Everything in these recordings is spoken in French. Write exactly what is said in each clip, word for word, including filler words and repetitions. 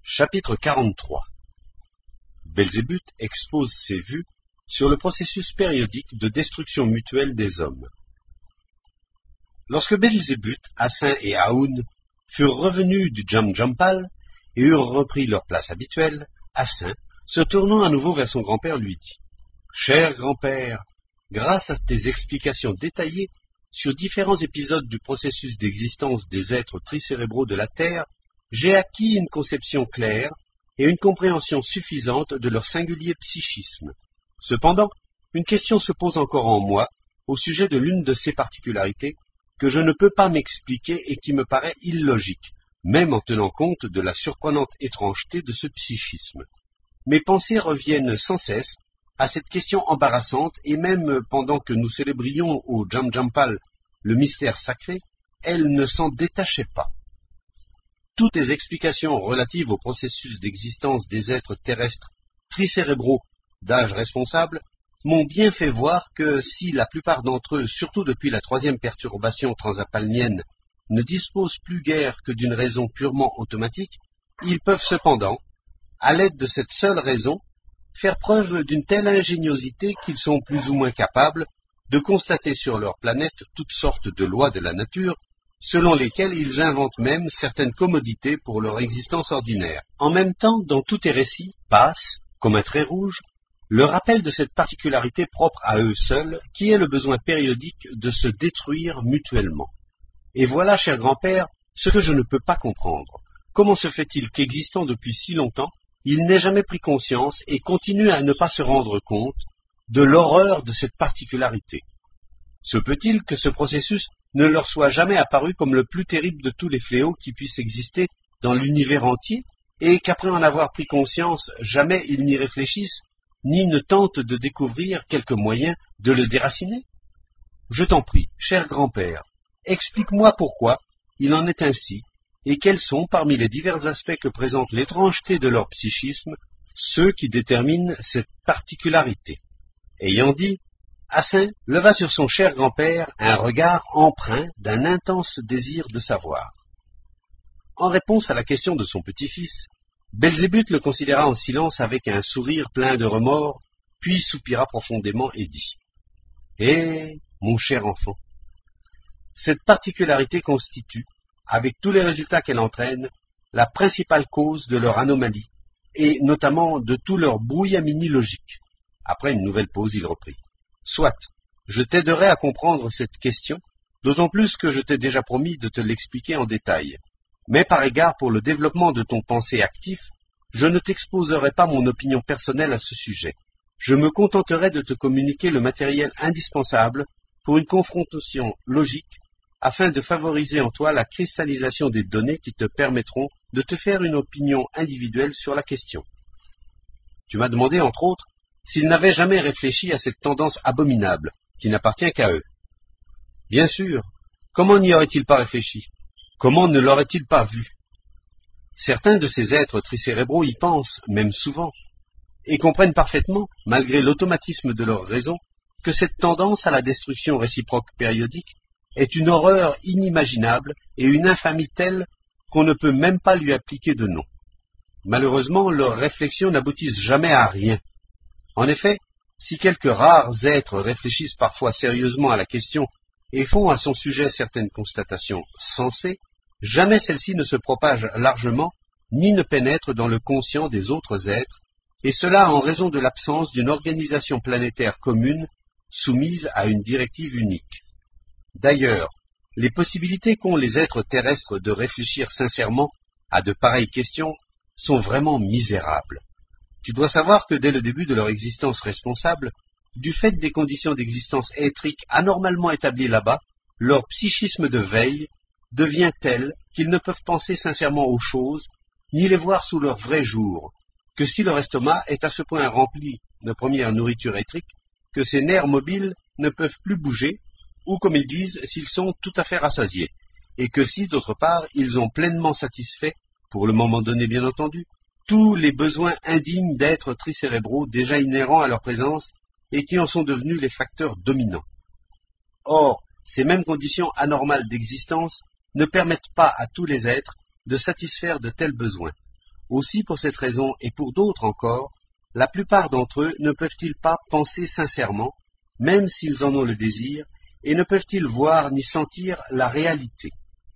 Chapitre quarante-trois. Belzébuth expose ses vues sur le processus périodique de destruction mutuelle des hommes. Lorsque Belzébuth, Hassin et Aoun furent revenus du Djamdjampal et eurent repris leur place habituelle, Hassin, se tournant à nouveau vers son grand-père, lui dit « Cher grand-père, grâce à tes explications détaillées sur différents épisodes du processus d'existence des êtres tricérébraux de la Terre, j'ai acquis une conception claire et une compréhension suffisante de leur singulier psychisme. Cependant, une question se pose encore en moi au sujet de l'une de ces particularités que je ne peux pas m'expliquer et qui me paraît illogique, même en tenant compte de la surprenante étrangeté de ce psychisme. Mes pensées reviennent sans cesse à cette question embarrassante et même pendant que nous célébrions au Djamdjampal le mystère sacré, elle ne s'en détachait pas. Toutes les explications relatives au processus d'existence des êtres terrestres tricérébraux d'âge responsable m'ont bien fait voir que si la plupart d'entre eux, surtout depuis la troisième perturbation transappalnienne, ne disposent plus guère que d'une raison purement automatique, ils peuvent cependant, à l'aide de cette seule raison, faire preuve d'une telle ingéniosité qu'ils sont plus ou moins capables de constater sur leur planète toutes sortes de lois de la nature, selon lesquelles ils inventent même certaines commodités pour leur existence ordinaire. En même temps, dans tous tes récits, passe, comme un trait rouge, le rappel de cette particularité propre à eux seuls, qui est le besoin périodique de se détruire mutuellement. Et voilà, cher grand-père, ce que je ne peux pas comprendre. Comment se fait-il qu'existant depuis si longtemps, il n'ait jamais pris conscience et continue à ne pas se rendre compte de l'horreur de cette particularité? Se peut-il que ce processus ne leur soit jamais apparu comme le plus terrible de tous les fléaux qui puissent exister dans l'univers entier, et qu'après en avoir pris conscience, jamais ils n'y réfléchissent, ni ne tentent de découvrir quelque moyen de le déraciner? Je t'en prie, cher grand-père, explique-moi pourquoi il en est ainsi, et quels sont, parmi les divers aspects que présente l'étrangeté de leur psychisme, ceux qui déterminent cette particularité. Ayant dit, Hassin leva sur son cher grand-père un regard empreint d'un intense désir de savoir. En réponse à la question de son petit-fils, Belzébuth le considéra en silence avec un sourire plein de remords, puis soupira profondément et dit « Eh, mon cher enfant, cette particularité constitue, avec tous les résultats qu'elle entraîne, la principale cause de leur anomalie, et notamment de tout leur brouillamini logique. » Après une nouvelle pause, il reprit. Soit, je t'aiderai à comprendre cette question, d'autant plus que je t'ai déjà promis de te l'expliquer en détail. Mais par égard pour le développement de ton pensée actif, je ne t'exposerai pas mon opinion personnelle à ce sujet. Je me contenterai de te communiquer le matériel indispensable pour une confrontation logique, afin de favoriser en toi la cristallisation des données qui te permettront de te faire une opinion individuelle sur la question. Tu m'as demandé, entre autres, s'ils n'avaient jamais réfléchi à cette tendance abominable, qui n'appartient qu'à eux. Bien sûr, comment n'y aurait-il pas réfléchi? Comment ne l'auraient-ils pas vu? Certains de ces êtres tricérébraux y pensent, même souvent, et comprennent parfaitement, malgré l'automatisme de leur raison, que cette tendance à la destruction réciproque périodique est une horreur inimaginable et une infamie telle qu'on ne peut même pas lui appliquer de nom. Malheureusement, leurs réflexions n'aboutissent jamais à rien. En effet, si quelques rares êtres réfléchissent parfois sérieusement à la question et font à son sujet certaines constatations sensées, jamais celles-ci ne se propagent largement ni ne pénètrent dans le conscient des autres êtres, et cela en raison de l'absence d'une organisation planétaire commune soumise à une directive unique. D'ailleurs, les possibilités qu'ont les êtres terrestres de réfléchir sincèrement à de pareilles questions sont vraiment misérables. Tu dois savoir que dès le début de leur existence responsable, du fait des conditions d'existence éthrique anormalement établies là-bas, leur psychisme de veille devient tel qu'ils ne peuvent penser sincèrement aux choses, ni les voir sous leur vrai jour, que si leur estomac est à ce point rempli de première nourriture éthrique, que ses nerfs mobiles ne peuvent plus bouger, ou comme ils disent, s'ils sont tout à fait rassasiés, et que si, d'autre part, ils ont pleinement satisfait, pour le moment donné bien entendu, tous les besoins indignes d'êtres tricérébraux déjà inhérents à leur présence et qui en sont devenus les facteurs dominants. Or, ces mêmes conditions anormales d'existence ne permettent pas à tous les êtres de satisfaire de tels besoins. Aussi pour cette raison et pour d'autres encore, la plupart d'entre eux ne peuvent-ils pas penser sincèrement, même s'ils en ont le désir, et ne peuvent-ils voir ni sentir la réalité.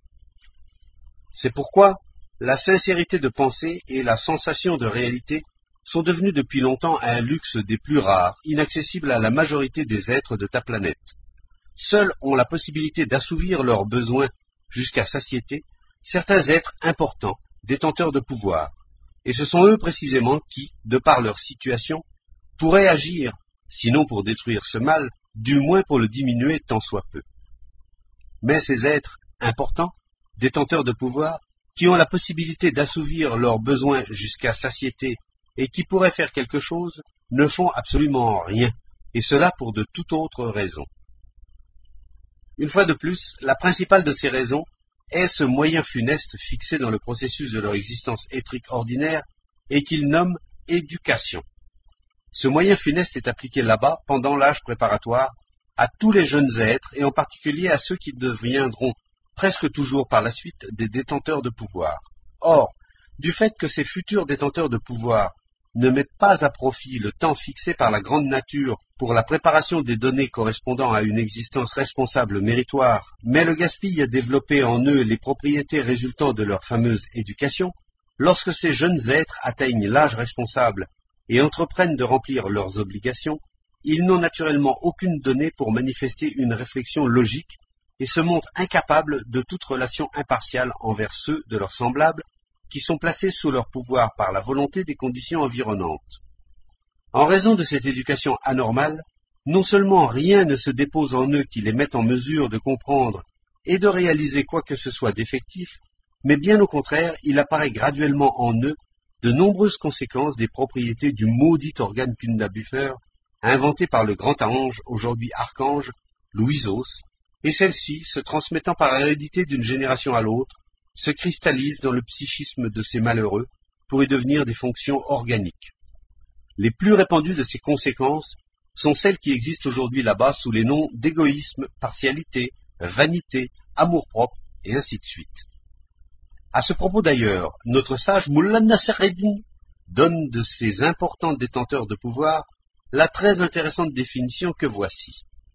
C'est pourquoi la sincérité de pensée et la sensation de réalité sont devenues depuis longtemps un luxe des plus rares, inaccessible à la majorité des êtres de ta planète. Seuls ont la possibilité d'assouvir leurs besoins jusqu'à satiété certains êtres importants, détenteurs de pouvoir, et ce sont eux précisément qui, de par leur situation, pourraient agir, sinon pour détruire ce mal, du moins pour le diminuer tant soit peu. Mais ces êtres importants, détenteurs de pouvoir, qui ont la possibilité d'assouvir leurs besoins jusqu'à satiété et qui pourraient faire quelque chose, ne font absolument rien, et cela pour de toute autre raison. Une fois de plus, la principale de ces raisons est ce moyen funeste fixé dans le processus de leur existence éthrique ordinaire et qu'ils nomment éducation. Ce moyen funeste est appliqué là-bas, pendant l'âge préparatoire, à tous les jeunes êtres et en particulier à ceux qui deviendront presque toujours par la suite des détenteurs de pouvoir. Or, du fait que ces futurs détenteurs de pouvoir ne mettent pas à profit le temps fixé par la grande nature pour la préparation des données correspondant à une existence responsable méritoire, mais le gaspillent à développer en eux les propriétés résultant de leur fameuse éducation, lorsque ces jeunes êtres atteignent l'âge responsable et entreprennent de remplir leurs obligations, ils n'ont naturellement aucune donnée pour manifester une réflexion logique et se montrent incapables de toute relation impartiale envers ceux de leurs semblables qui sont placés sous leur pouvoir par la volonté des conditions environnantes. En raison de cette éducation anormale, non seulement rien ne se dépose en eux qui les mette en mesure de comprendre et de réaliser quoi que ce soit d'effectif, mais bien au contraire, il apparaît graduellement en eux de nombreuses conséquences des propriétés du maudit organe Punda Buffer, inventé par le grand ange, aujourd'hui archange, Louisos, et celle-ci, se transmettant par hérédité d'une génération à l'autre, se cristallise dans le psychisme de ces malheureux pour y devenir des fonctions organiques. Les plus répandues de ces conséquences sont celles qui existent aujourd'hui là-bas sous les noms d'égoïsme, partialité, vanité, amour-propre, et ainsi de suite. À ce propos d'ailleurs, notre sage Mullah Nasreddin donne de ces importants détenteurs de pouvoir la très intéressante définition que voici.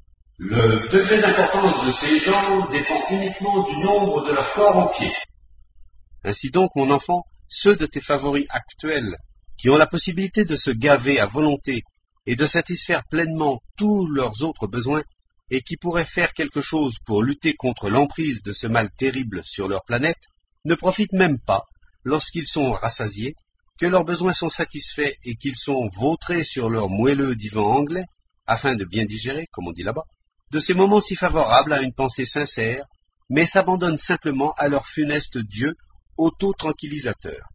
Le degré d'importance de ces gens dépend uniquement du nombre de leurs corps aux pieds. Ainsi donc, mon enfant, ceux de tes favoris actuels, qui ont la possibilité de se gaver à volonté et de satisfaire pleinement tous leurs autres besoins, et qui pourraient faire quelque chose pour lutter contre l'emprise de ce mal terrible sur leur planète, ne profitent même pas, lorsqu'ils sont rassasiés, que leurs besoins sont satisfaits et qu'ils sont vautrés sur leur moelleux divan anglais, afin de bien digérer, comme on dit là-bas, de ces moments si favorables à une pensée sincère, mais s'abandonnent simplement à leur funeste Dieu auto-tranquillisateur.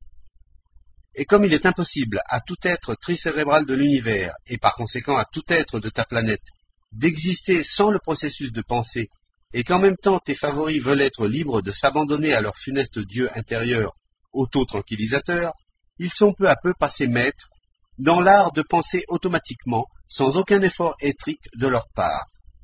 Et comme il est impossible à tout être tricérébral de l'univers, et par conséquent à tout être de ta planète, d'exister sans le processus de pensée, et qu'en même temps tes favoris veulent être libres de s'abandonner à leur funeste Dieu intérieur auto-tranquillisateur, ils sont peu à peu passés maîtres dans l'art de penser automatiquement, sans aucun effort éthrique de leur part.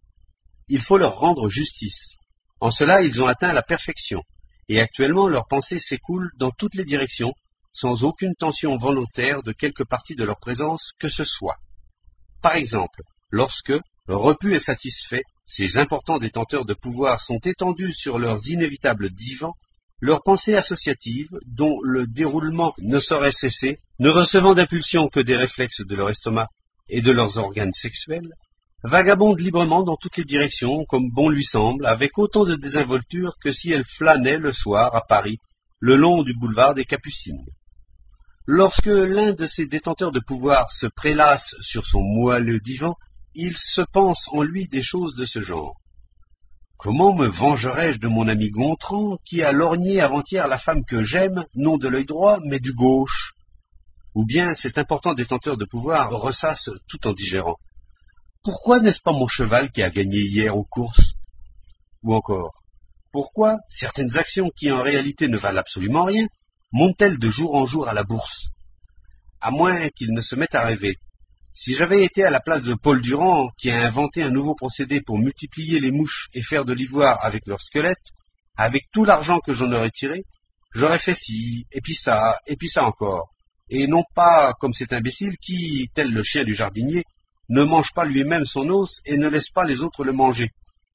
Il faut leur rendre justice. En cela, ils ont atteint la perfection, et actuellement leur pensée s'écoule dans toutes les directions, sans aucune tension volontaire de quelque partie de leur présence que ce soit. Par exemple, lorsque, repus et satisfaits, ces importants détenteurs de pouvoir sont étendus sur leurs inévitables divans, leur pensée associative, dont le déroulement ne saurait cesser, ne recevant d'impulsion que des réflexes de leur estomac et de leurs organes sexuels, vagabonde librement dans toutes les directions, comme bon lui semble, avec autant de désinvolture que si elle flânait le soir à Paris, le long du boulevard des Capucines. Lorsque l'un de ces détenteurs de pouvoir se prélasse sur son moelleux divan, il se pense en lui des choses de ce genre. Comment me vengerais-je de mon ami Gontran, qui a lorgné avant-hier la femme que j'aime, non de l'œil droit, mais du gauche? Ou bien cet important détenteur de pouvoir ressasse tout en digérant. Pourquoi n'est-ce pas mon cheval qui a gagné hier aux courses? Ou encore, pourquoi certaines actions qui en réalité ne valent absolument rien montent-elles de jour en jour à la bourse? À moins qu'il ne se mette à rêver. Si j'avais été à la place de Paul Durand, qui a inventé un nouveau procédé pour multiplier les mouches et faire de l'ivoire avec leur squelette, avec tout l'argent que j'en aurais tiré, j'aurais fait ci, et puis ça, et puis ça encore, et non pas comme cet imbécile qui, tel le chien du jardinier, ne mange pas lui-même son os et ne laisse pas les autres le manger.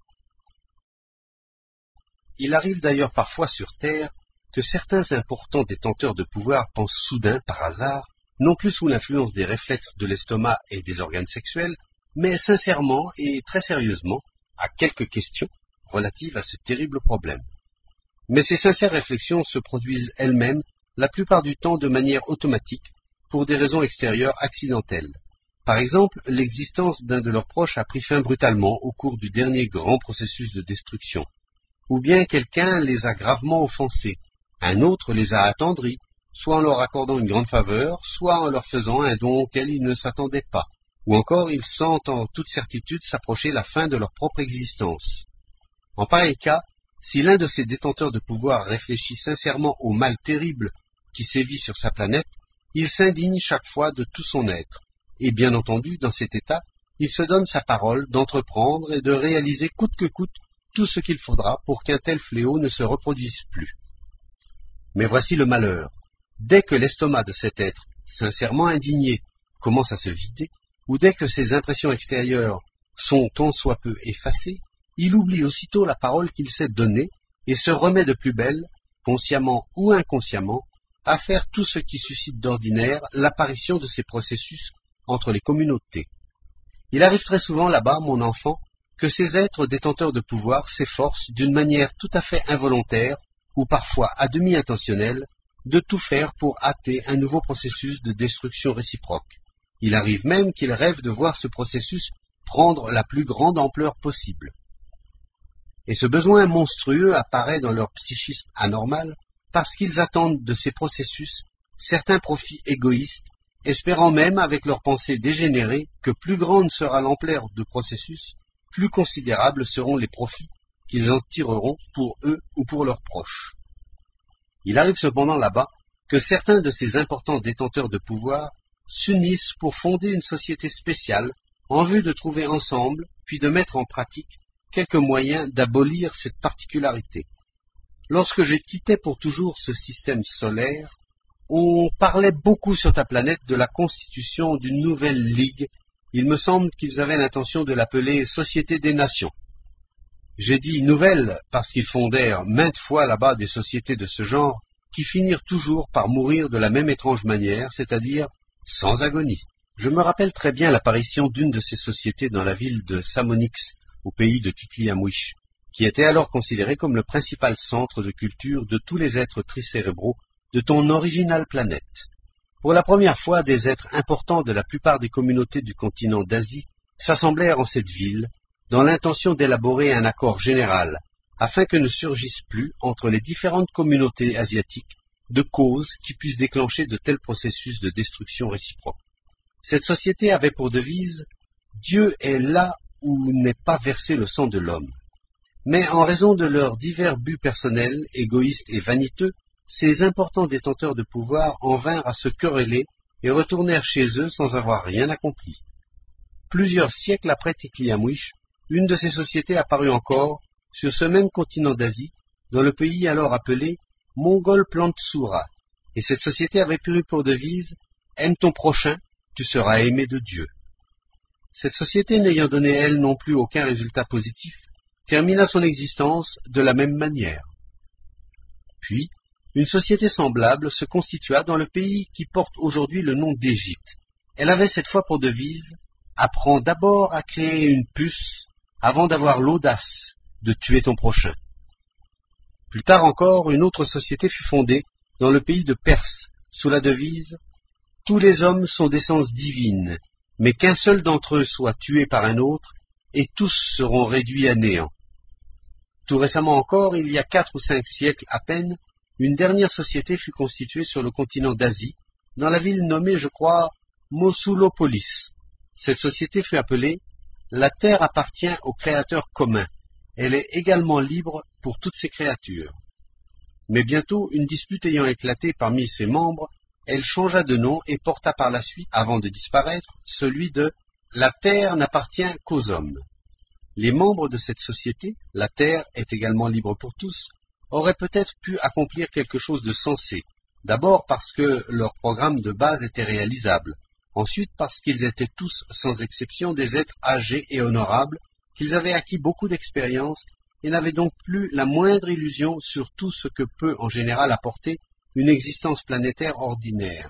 Il arrive d'ailleurs parfois sur Terre que certains importants détenteurs de pouvoir pensent soudain, par hasard, non plus sous l'influence des réflexes de l'estomac et des organes sexuels, mais sincèrement et très sérieusement à quelques questions relatives à ce terrible problème. Mais ces sincères réflexions se produisent elles-mêmes, la plupart du temps de manière automatique, pour des raisons extérieures accidentelles. Par exemple, l'existence d'un de leurs proches a pris fin brutalement au cours du dernier grand processus de destruction. Ou bien quelqu'un les a gravement offensés, un autre les a attendris, soit en leur accordant une grande faveur, soit en leur faisant un don auquel ils ne s'attendaient pas, ou encore ils sentent en toute certitude s'approcher la fin de leur propre existence. En pareil cas, si l'un de ces détenteurs de pouvoir réfléchit sincèrement au mal terrible qui sévit sur sa planète, il s'indigne chaque fois de tout son être, et bien entendu, dans cet état, il se donne sa parole d'entreprendre et de réaliser coûte que coûte tout ce qu'il faudra pour qu'un tel fléau ne se reproduise plus. Mais voici le malheur. Dès que l'estomac de cet être, sincèrement indigné, commence à se vider, ou dès que ses impressions extérieures sont tant soit peu effacées, il oublie aussitôt la parole qu'il s'est donnée et se remet de plus belle, consciemment ou inconsciemment, à faire tout ce qui suscite d'ordinaire l'apparition de ces processus entre les communautés. Il arrive très souvent là-bas, mon enfant, que ces êtres détenteurs de pouvoir s'efforcent d'une manière tout à fait involontaire, ou parfois à demi intentionnelle, de tout faire pour hâter un nouveau processus de destruction réciproque. Il arrive même qu'ils rêvent de voir ce processus prendre la plus grande ampleur possible. Et ce besoin monstrueux apparaît dans leur psychisme anormal parce qu'ils attendent de ces processus certains profits égoïstes, espérant même avec leurs pensées dégénérées que plus grande sera l'ampleur du processus, plus considérables seront les profits qu'ils en tireront pour eux ou pour leurs proches. Il arrive cependant là-bas que certains de ces importants détenteurs de pouvoir s'unissent pour fonder une société spéciale en vue de trouver ensemble, puis de mettre en pratique, quelques moyens d'abolir cette particularité. Lorsque je quittais pour toujours ce système solaire, on parlait beaucoup sur ta planète de la constitution d'une nouvelle ligue. Il me semble qu'ils avaient l'intention de l'appeler Société des Nations. J'ai dit nouvelle parce qu'ils fondèrent maintes fois là-bas des sociétés de ce genre qui finirent toujours par mourir de la même étrange manière, c'est-à-dire sans agonie. Je me rappelle très bien l'apparition d'une de ces sociétés dans la ville de Samonix, au pays de Tikli-Amouich, qui était alors considéré comme le principal centre de culture de tous les êtres tricérébraux de ton originale planète. Pour la première fois, des êtres importants de la plupart des communautés du continent d'Asie s'assemblèrent en cette ville, dans l'intention d'élaborer un accord général, afin que ne surgisse plus, entre les différentes communautés asiatiques, de causes qui puissent déclencher de tels processus de destruction réciproque. Cette société avait pour devise « Dieu est là où n'est pas versé le sang de l'homme ». Mais en raison de leurs divers buts personnels, égoïstes et vaniteux, ces importants détenteurs de pouvoir en vinrent à se quereller et retournèrent chez eux sans avoir rien accompli. Plusieurs siècles après Tikli-Amouich, une de ces sociétés apparut encore sur ce même continent d'Asie, dans le pays alors appelé Mongol Plantsura, et cette société avait pris pour devise « Aime ton prochain, tu seras aimé de Dieu ». Cette société, n'ayant donné elle non plus aucun résultat positif, termina son existence de la même manière. Puis, une société semblable se constitua dans le pays qui porte aujourd'hui le nom d'Égypte. Elle avait cette fois pour devise « Apprends d'abord à créer une puce avant d'avoir l'audace de tuer ton prochain ». Plus tard encore, une autre société fut fondée dans le pays de Perse sous la devise « Tous les hommes sont d'essence divine, mais qu'un seul d'entre eux soit tué par un autre, et tous seront réduits à néant ». Tout récemment encore, il y a quatre ou cinq siècles à peine, une dernière société fut constituée sur le continent d'Asie, dans la ville nommée, je crois, Mosulopolis. Cette société fut appelée « La terre appartient au Créateur commun. Elle est également libre pour toutes ses créatures ». Mais bientôt, une dispute ayant éclaté parmi ses membres, elle changea de nom et porta par la suite, avant de disparaître, celui de « La terre n'appartient qu'aux hommes ». Les membres de cette société, la terre est également libre pour tous, auraient peut-être pu accomplir quelque chose de sensé, d'abord parce que leur programme de base était réalisable, ensuite parce qu'ils étaient tous, sans exception, des êtres âgés et honorables, qu'ils avaient acquis beaucoup d'expérience et n'avaient donc plus la moindre illusion sur tout ce que peut en général apporter une existence planétaire ordinaire.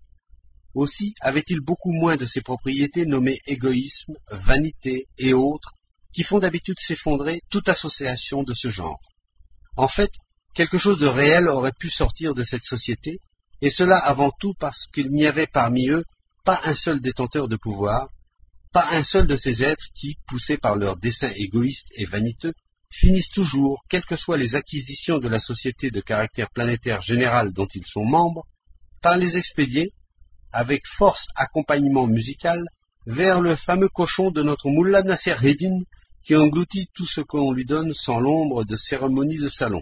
Aussi avaient-ils beaucoup moins de ces propriétés nommées égoïsme, vanité et autres, qui font d'habitude s'effondrer toute association de ce genre. En fait, quelque chose de réel aurait pu sortir de cette société, et cela avant tout parce qu'il n'y avait parmi eux pas un seul détenteur de pouvoir, pas un seul de ces êtres qui, poussés par leurs desseins égoïstes et vaniteux, finissent toujours, quelles que soient les acquisitions de la société de caractère planétaire général dont ils sont membres, par les expédier, avec force accompagnement musical, vers le fameux cochon de notre Mullah Nasser-Eddin, qui engloutit tout ce qu'on lui donne sans l'ombre de cérémonies de salon.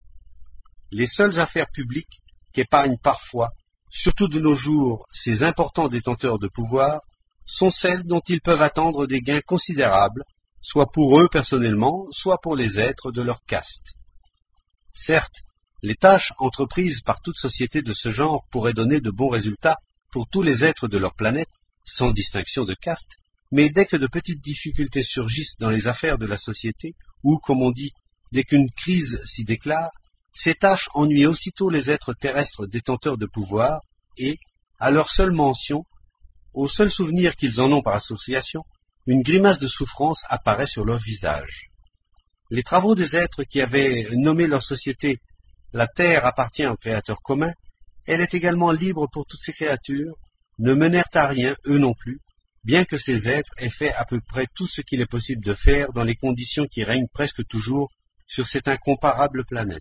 Les seules affaires publiques qu'épargnent parfois, surtout de nos jours, ces importants détenteurs de pouvoir, sont celles dont ils peuvent attendre des gains considérables, soit pour eux personnellement, soit pour les êtres de leur caste. Certes, les tâches entreprises par toute société de ce genre pourraient donner de bons résultats pour tous les êtres de leur planète, sans distinction de caste, mais dès que de petites difficultés surgissent dans les affaires de la société, ou, comme on dit, dès qu'une crise s'y déclare, ces tâches ennuient aussitôt les êtres terrestres détenteurs de pouvoir, et, à leur seule mention, au seul souvenir qu'ils en ont par association, une grimace de souffrance apparaît sur leur visage. Les travaux des êtres qui avaient nommé leur société « La Terre appartient au Créateur commun », elle est également libre pour toutes ces créatures, ne menèrent à rien, eux non plus, bien que ces êtres aient fait à peu près tout ce qu'il est possible de faire dans les conditions qui règnent presque toujours sur cette incomparable planète.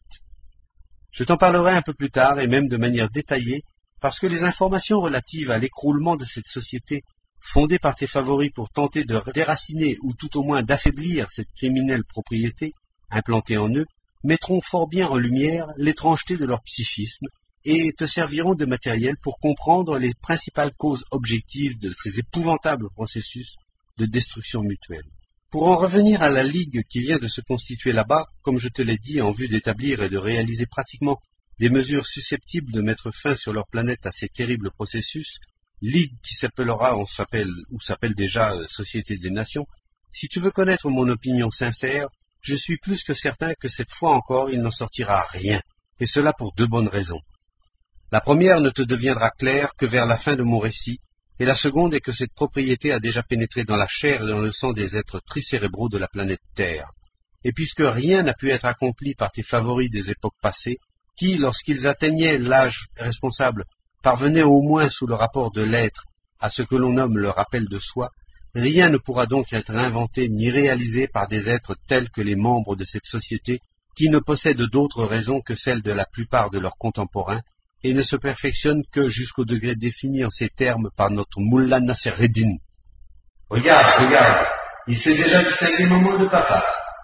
Je t'en parlerai un peu plus tard et même de manière détaillée, parce que les informations relatives à l'écroulement de cette société, fondée par tes favoris pour tenter de déraciner ou tout au moins d'affaiblir cette criminelle propriété implantée en eux, mettront fort bien en lumière l'étrangeté de leur psychisme et te serviront de matériel pour comprendre les principales causes objectives de ces épouvantables processus de destruction mutuelle. Pour en revenir à la Ligue qui vient de se constituer là-bas, comme je te l'ai dit, en vue d'établir et de réaliser pratiquement des mesures susceptibles de mettre fin sur leur planète à ces terribles processus, Ligue qui s'appellera, on s'appelle, ou s'appelle déjà euh, Société des Nations, si tu veux connaître mon opinion sincère, je suis plus que certain que cette fois encore il n'en sortira rien, et cela pour deux bonnes raisons. La première ne te deviendra claire que vers la fin de mon récit, et la seconde est que cette propriété a déjà pénétré dans la chair et dans le sang des êtres tricérébraux de la planète Terre. Et puisque rien n'a pu être accompli par tes favoris des époques passées, qui, lorsqu'ils atteignaient l'âge responsable, parvenaient au moins sous le rapport de l'être à ce que l'on nomme le rappel de soi, rien ne pourra donc être inventé ni réalisé par des êtres tels que les membres de cette société, qui ne possèdent d'autres raisons que celles de la plupart de leurs contemporains, et ne se perfectionnent que jusqu'au degré défini en ces termes par notre Mullah Nasser-Eddin. Regarde, regarde, il s'est déjà distingué mon mot de papa.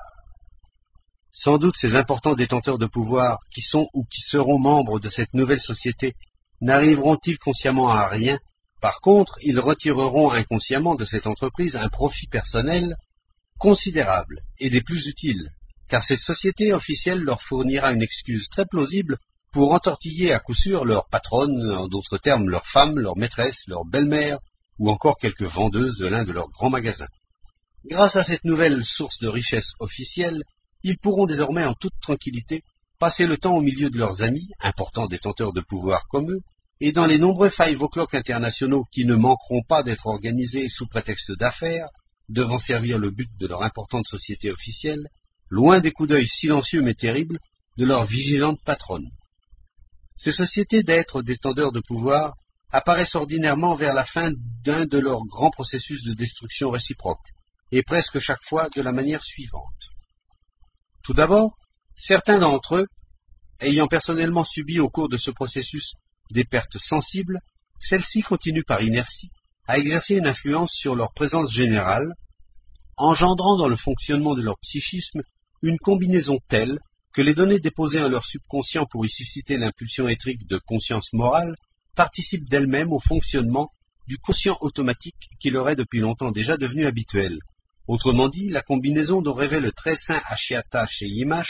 Sans doute ces importants détenteurs de pouvoir, qui sont ou qui seront membres de cette nouvelle société, n'arriveront-ils consciemment à rien? Par contre, ils retireront inconsciemment de cette entreprise un profit personnel considérable et des plus utiles, car cette société officielle leur fournira une excuse très plausible pour entortiller à coup sûr leur patronne, en d'autres termes leur femme, leur maîtresse, leur belle-mère, ou encore quelques vendeuses de l'un de leurs grands magasins. Grâce à cette nouvelle source de richesse officielle, ils pourront désormais en toute tranquillité passer le temps au milieu de leurs amis, importants détenteurs de pouvoir comme eux, et dans les nombreux five o'clock internationaux qui ne manqueront pas d'être organisés sous prétexte d'affaires, devant servir le but de leur importante société officielle, loin des coups d'œil silencieux mais terribles de leur vigilante patronne. Ces sociétés d'êtres détenteurs de pouvoir apparaissent ordinairement vers la fin d'un de leurs grands processus de destruction réciproque, et presque chaque fois de la manière suivante. Tout d'abord, certains d'entre eux, ayant personnellement subi au cours de ce processus des pertes sensibles, celles-ci continuent par inertie à exercer une influence sur leur présence générale, engendrant dans le fonctionnement de leur psychisme une combinaison telle que les données déposées en leur subconscient pour y susciter l'impulsion éthrique de conscience morale participent d'elles-mêmes au fonctionnement du quotient automatique qui leur est depuis longtemps déjà devenu habituel. Autrement dit, la combinaison dont rêvait le très saint Ashiata chez Yimash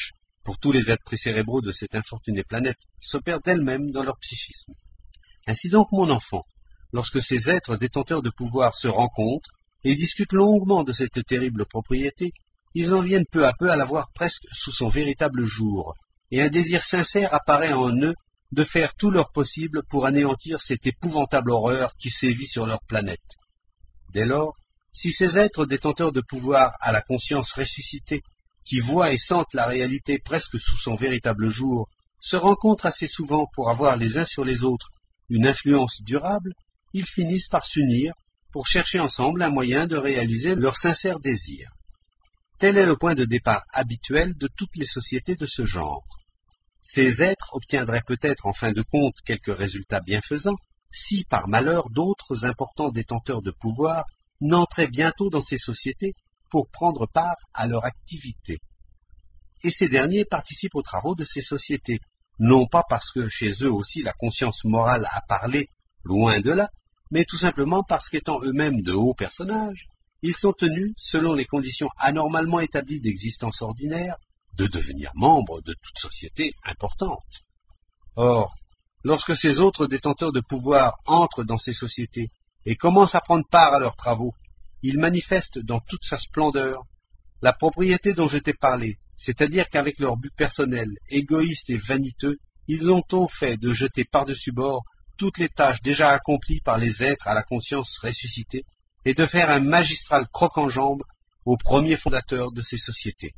pour tous les êtres tricérébraux de cette infortunée planète, s'opère d'elle-même dans leur psychisme. Ainsi donc, mon enfant, lorsque ces êtres détenteurs de pouvoir se rencontrent et discutent longuement de cette terrible propriété, ils en viennent peu à peu à la voir presque sous son véritable jour, et un désir sincère apparaît en eux de faire tout leur possible pour anéantir cette épouvantable horreur qui sévit sur leur planète. Dès lors, si ces êtres détenteurs de pouvoir à la conscience ressuscitée, qui voient et sentent la réalité presque sous son véritable jour, se rencontrent assez souvent pour avoir les uns sur les autres une influence durable, ils finissent par s'unir pour chercher ensemble un moyen de réaliser leur sincère désir. Tel est le point de départ habituel de toutes les sociétés de ce genre. Ces êtres obtiendraient peut-être en fin de compte quelques résultats bienfaisants si, par malheur, d'autres importants détenteurs de pouvoir n'entraient bientôt dans ces sociétés pour prendre part à leur activité. Et ces derniers participent aux travaux de ces sociétés, non pas parce que chez eux aussi la conscience morale a parlé, loin de là, mais tout simplement parce qu'étant eux-mêmes de hauts personnages, ils sont tenus, selon les conditions anormalement établies d'existence ordinaire, de devenir membres de toute société importante. Or, lorsque ces autres détenteurs de pouvoir entrent dans ces sociétés et commencent à prendre part à leurs travaux, ils manifestent dans toute sa splendeur la propriété dont je t'ai parlé, c'est-à-dire qu'avec leur but personnel, égoïste et vaniteux, ils ont au fait de jeter par-dessus bord toutes les tâches déjà accomplies par les êtres à la conscience ressuscitée et de faire un magistral croc-en-jambe aux premiers fondateurs de ces sociétés.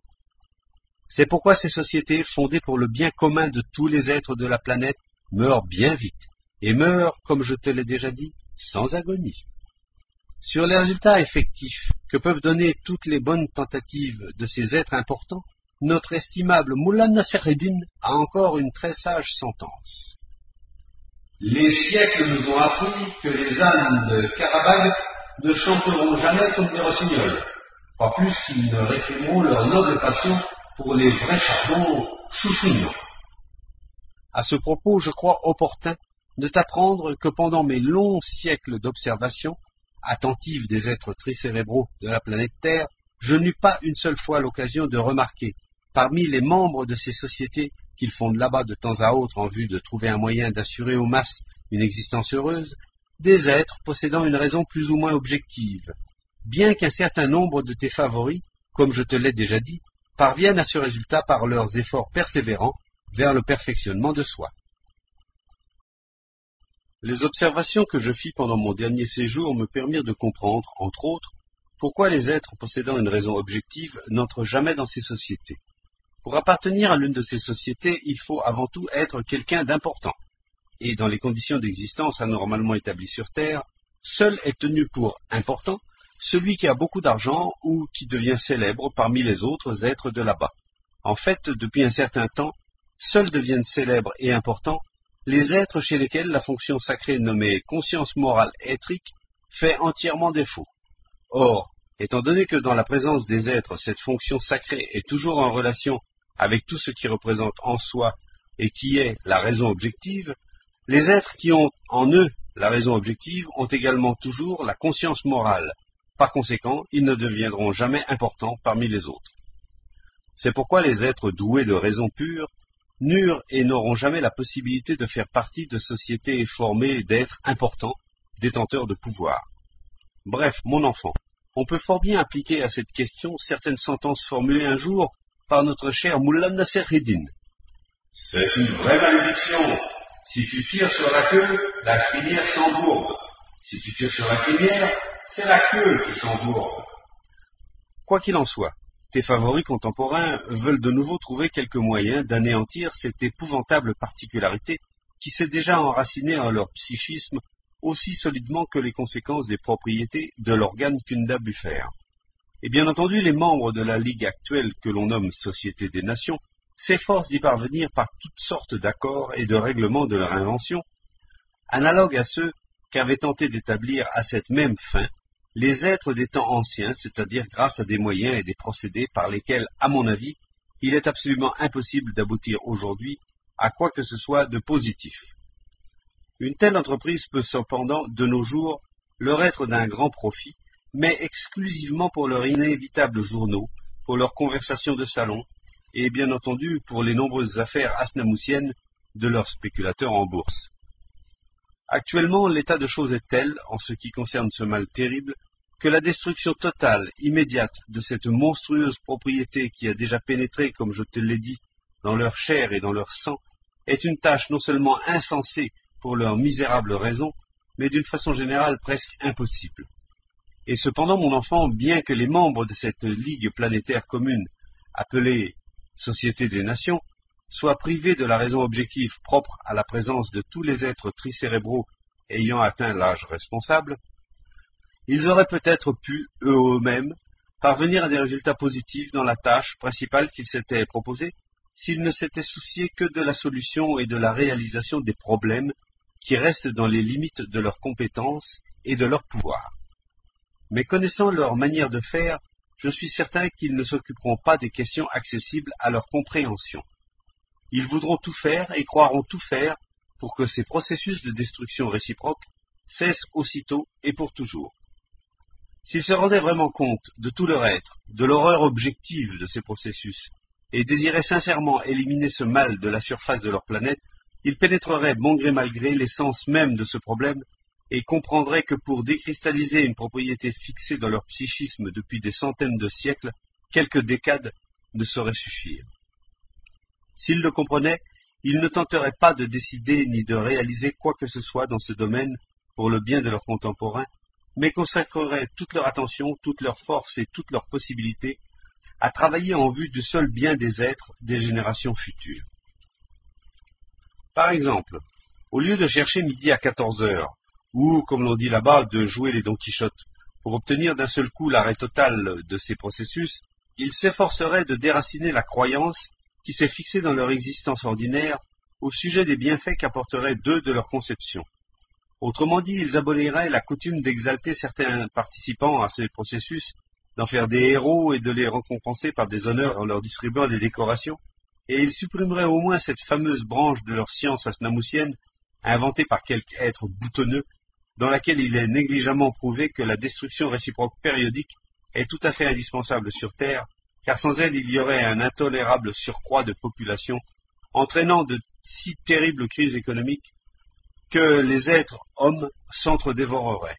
C'est pourquoi ces sociétés, fondées pour le bien commun de tous les êtres de la planète, meurent bien vite, et meurent, comme je te l'ai déjà dit, sans agonie. Sur les résultats effectifs que peuvent donner toutes les bonnes tentatives de ces êtres importants, notre estimable Mullah Nassereddin a encore une très sage sentence. Les siècles nous ont appris que les ânes de Karabagh ne chanteront jamais comme des rossignols, pas plus qu'ils ne réprimeront leur noble passion pour les vrais charbons chouchouignants. À ce propos, je crois opportun de t'apprendre que pendant mes longs siècles d'observation, attentive des êtres tricérébraux de la planète Terre, je n'eus pas une seule fois l'occasion de remarquer, parmi les membres de ces sociétés qu'ils fondent là-bas de temps à autre en vue de trouver un moyen d'assurer aux masses une existence heureuse, des êtres possédant une raison plus ou moins objective, bien qu'un certain nombre de tes favoris, comme je te l'ai déjà dit, parviennent à ce résultat par leurs efforts persévérants vers le perfectionnement de soi. Les observations que je fis pendant mon dernier séjour me permirent de comprendre, entre autres, pourquoi les êtres possédant une raison objective n'entrent jamais dans ces sociétés. Pour appartenir à l'une de ces sociétés, il faut avant tout être quelqu'un d'important. Et dans les conditions d'existence anormalement établies sur Terre, seul est tenu pour important celui qui a beaucoup d'argent ou qui devient célèbre parmi les autres êtres de là-bas. En fait, depuis un certain temps, seuls deviennent célèbres et importants les êtres chez lesquels la fonction sacrée nommée conscience morale étrique fait entièrement défaut. Or, étant donné que dans la présence des êtres, cette fonction sacrée est toujours en relation avec tout ce qui représente en soi et qui est la raison objective, les êtres qui ont en eux la raison objective ont également toujours la conscience morale. Par conséquent, ils ne deviendront jamais importants parmi les autres. C'est pourquoi les êtres doués de raison pure n'eurent et n'auront jamais la possibilité de faire partie de sociétés formées d'êtres importants, détenteurs de pouvoir. Bref, mon enfant, on peut fort bien appliquer à cette question certaines sentences formulées un jour par notre cher Mullah Nassereddin. C'est une vraie malédiction. Si tu tires sur la queue, la crinière s'embourbe. Si tu tires sur la crinière, c'est la queue qui s'embourbe. Quoi qu'il en soit, tes favoris contemporains veulent de nouveau trouver quelques moyens d'anéantir cette épouvantable particularité qui s'est déjà enracinée en leur psychisme aussi solidement que les conséquences des propriétés de l'organe Kunda Buffer. Et bien entendu, les membres de la Ligue actuelle que l'on nomme Société des Nations s'efforcent d'y parvenir par toutes sortes d'accords et de règlements de leur invention, analogues à ceux qu'avaient tenté d'établir à cette même fin les êtres des temps anciens, c'est-à-dire grâce à des moyens et des procédés par lesquels, à mon avis, il est absolument impossible d'aboutir aujourd'hui à quoi que ce soit de positif. Une telle entreprise peut cependant, de nos jours, leur être d'un grand profit, mais exclusivement pour leurs inévitables journaux, pour leurs conversations de salon, et bien entendu pour les nombreuses affaires asnamousiennes de leurs spéculateurs en bourse. Actuellement, l'état de choses est tel, en ce qui concerne ce mal terrible, que la destruction totale, immédiate, de cette monstrueuse propriété qui a déjà pénétré, comme je te l'ai dit, dans leur chair et dans leur sang, est une tâche non seulement insensée pour leurs misérables raisons, mais d'une façon générale presque impossible. Et cependant, mon enfant, bien que les membres de cette Ligue planétaire commune, appelée Société des Nations, soient privés de la raison objective propre à la présence de tous les êtres tricérébraux ayant atteint l'âge responsable, ils auraient peut-être pu, eux-mêmes, parvenir à des résultats positifs dans la tâche principale qu'ils s'étaient proposée, s'ils ne s'étaient souciés que de la solution et de la réalisation des problèmes qui restent dans les limites de leurs compétences et de leur pouvoir. Mais connaissant leur manière de faire, je suis certain qu'ils ne s'occuperont pas des questions accessibles à leur compréhension. Ils voudront tout faire et croiront tout faire pour que ces processus de destruction réciproque cessent aussitôt et pour toujours. S'ils se rendaient vraiment compte de tout leur être, de l'horreur objective de ces processus, et désiraient sincèrement éliminer ce mal de la surface de leur planète, ils pénétreraient bon gré mal gré l'essence même de ce problème et comprendraient que pour décristalliser une propriété fixée dans leur psychisme depuis des centaines de siècles, quelques décades ne sauraient suffire. S'ils le comprenaient, ils ne tenteraient pas de décider ni de réaliser quoi que ce soit dans ce domaine pour le bien de leurs contemporains, mais consacreraient toute leur attention, toute leur force et toutes leurs possibilités à travailler en vue du seul bien des êtres des générations futures. Par exemple, au lieu de chercher midi à quatorze heures, ou, comme l'on dit là-bas, de jouer les Don Quichotte, pour obtenir d'un seul coup l'arrêt total de ces processus, ils s'efforceraient de déraciner la croyance qui s'est fixée dans leur existence ordinaire au sujet des bienfaits qu'apporteraient deux de leur conception. Autrement dit, ils aboliraient la coutume d'exalter certains participants à ces processus, d'en faire des héros et de les récompenser par des honneurs en leur distribuant des décorations, et ils supprimeraient au moins cette fameuse branche de leur science asnamousienne, inventée par quelque être boutonneux, dans laquelle il est négligemment prouvé que la destruction réciproque périodique est tout à fait indispensable sur Terre, car sans elle il y aurait un intolérable surcroît de population, entraînant de si terribles crises économiques que les êtres hommes s'entre-dévoreraient.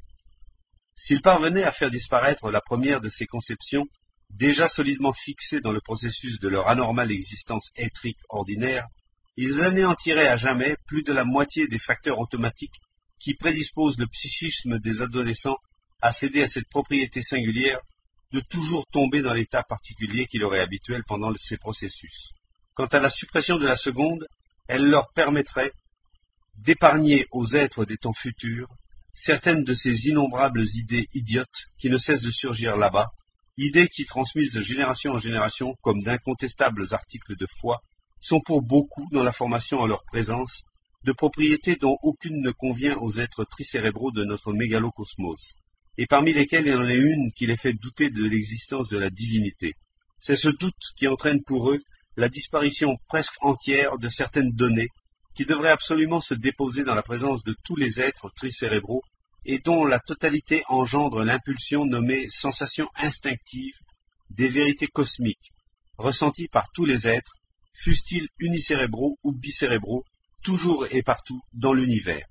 S'ils parvenaient à faire disparaître la première de ces conceptions, déjà solidement fixées dans le processus de leur anormale existence éthrique ordinaire, ils anéantiraient à jamais plus de la moitié des facteurs automatiques qui prédisposent le psychisme des adolescents à céder à cette propriété singulière de toujours tomber dans l'état particulier qui leur est habituel pendant ces processus. Quant à la suppression de la seconde, elle leur permettrait d'épargner aux êtres des temps futurs certaines de ces innombrables idées idiotes qui ne cessent de surgir là-bas, idées qui, transmises de génération en génération comme d'incontestables articles de foi, sont pour beaucoup dans la formation en leur présence de propriétés dont aucune ne convient aux êtres tricérébraux de notre mégalocosmos, et parmi lesquelles il y en a une qui les fait douter de l'existence de la divinité. C'est ce doute qui entraîne pour eux la disparition presque entière de certaines données qui devraient absolument se déposer dans la présence de tous les êtres tricérébraux et dont la totalité engendre l'impulsion nommée sensation instinctive des vérités cosmiques, ressenties par tous les êtres, fussent-ils unicérébraux ou bicérébraux, toujours et partout dans l'univers.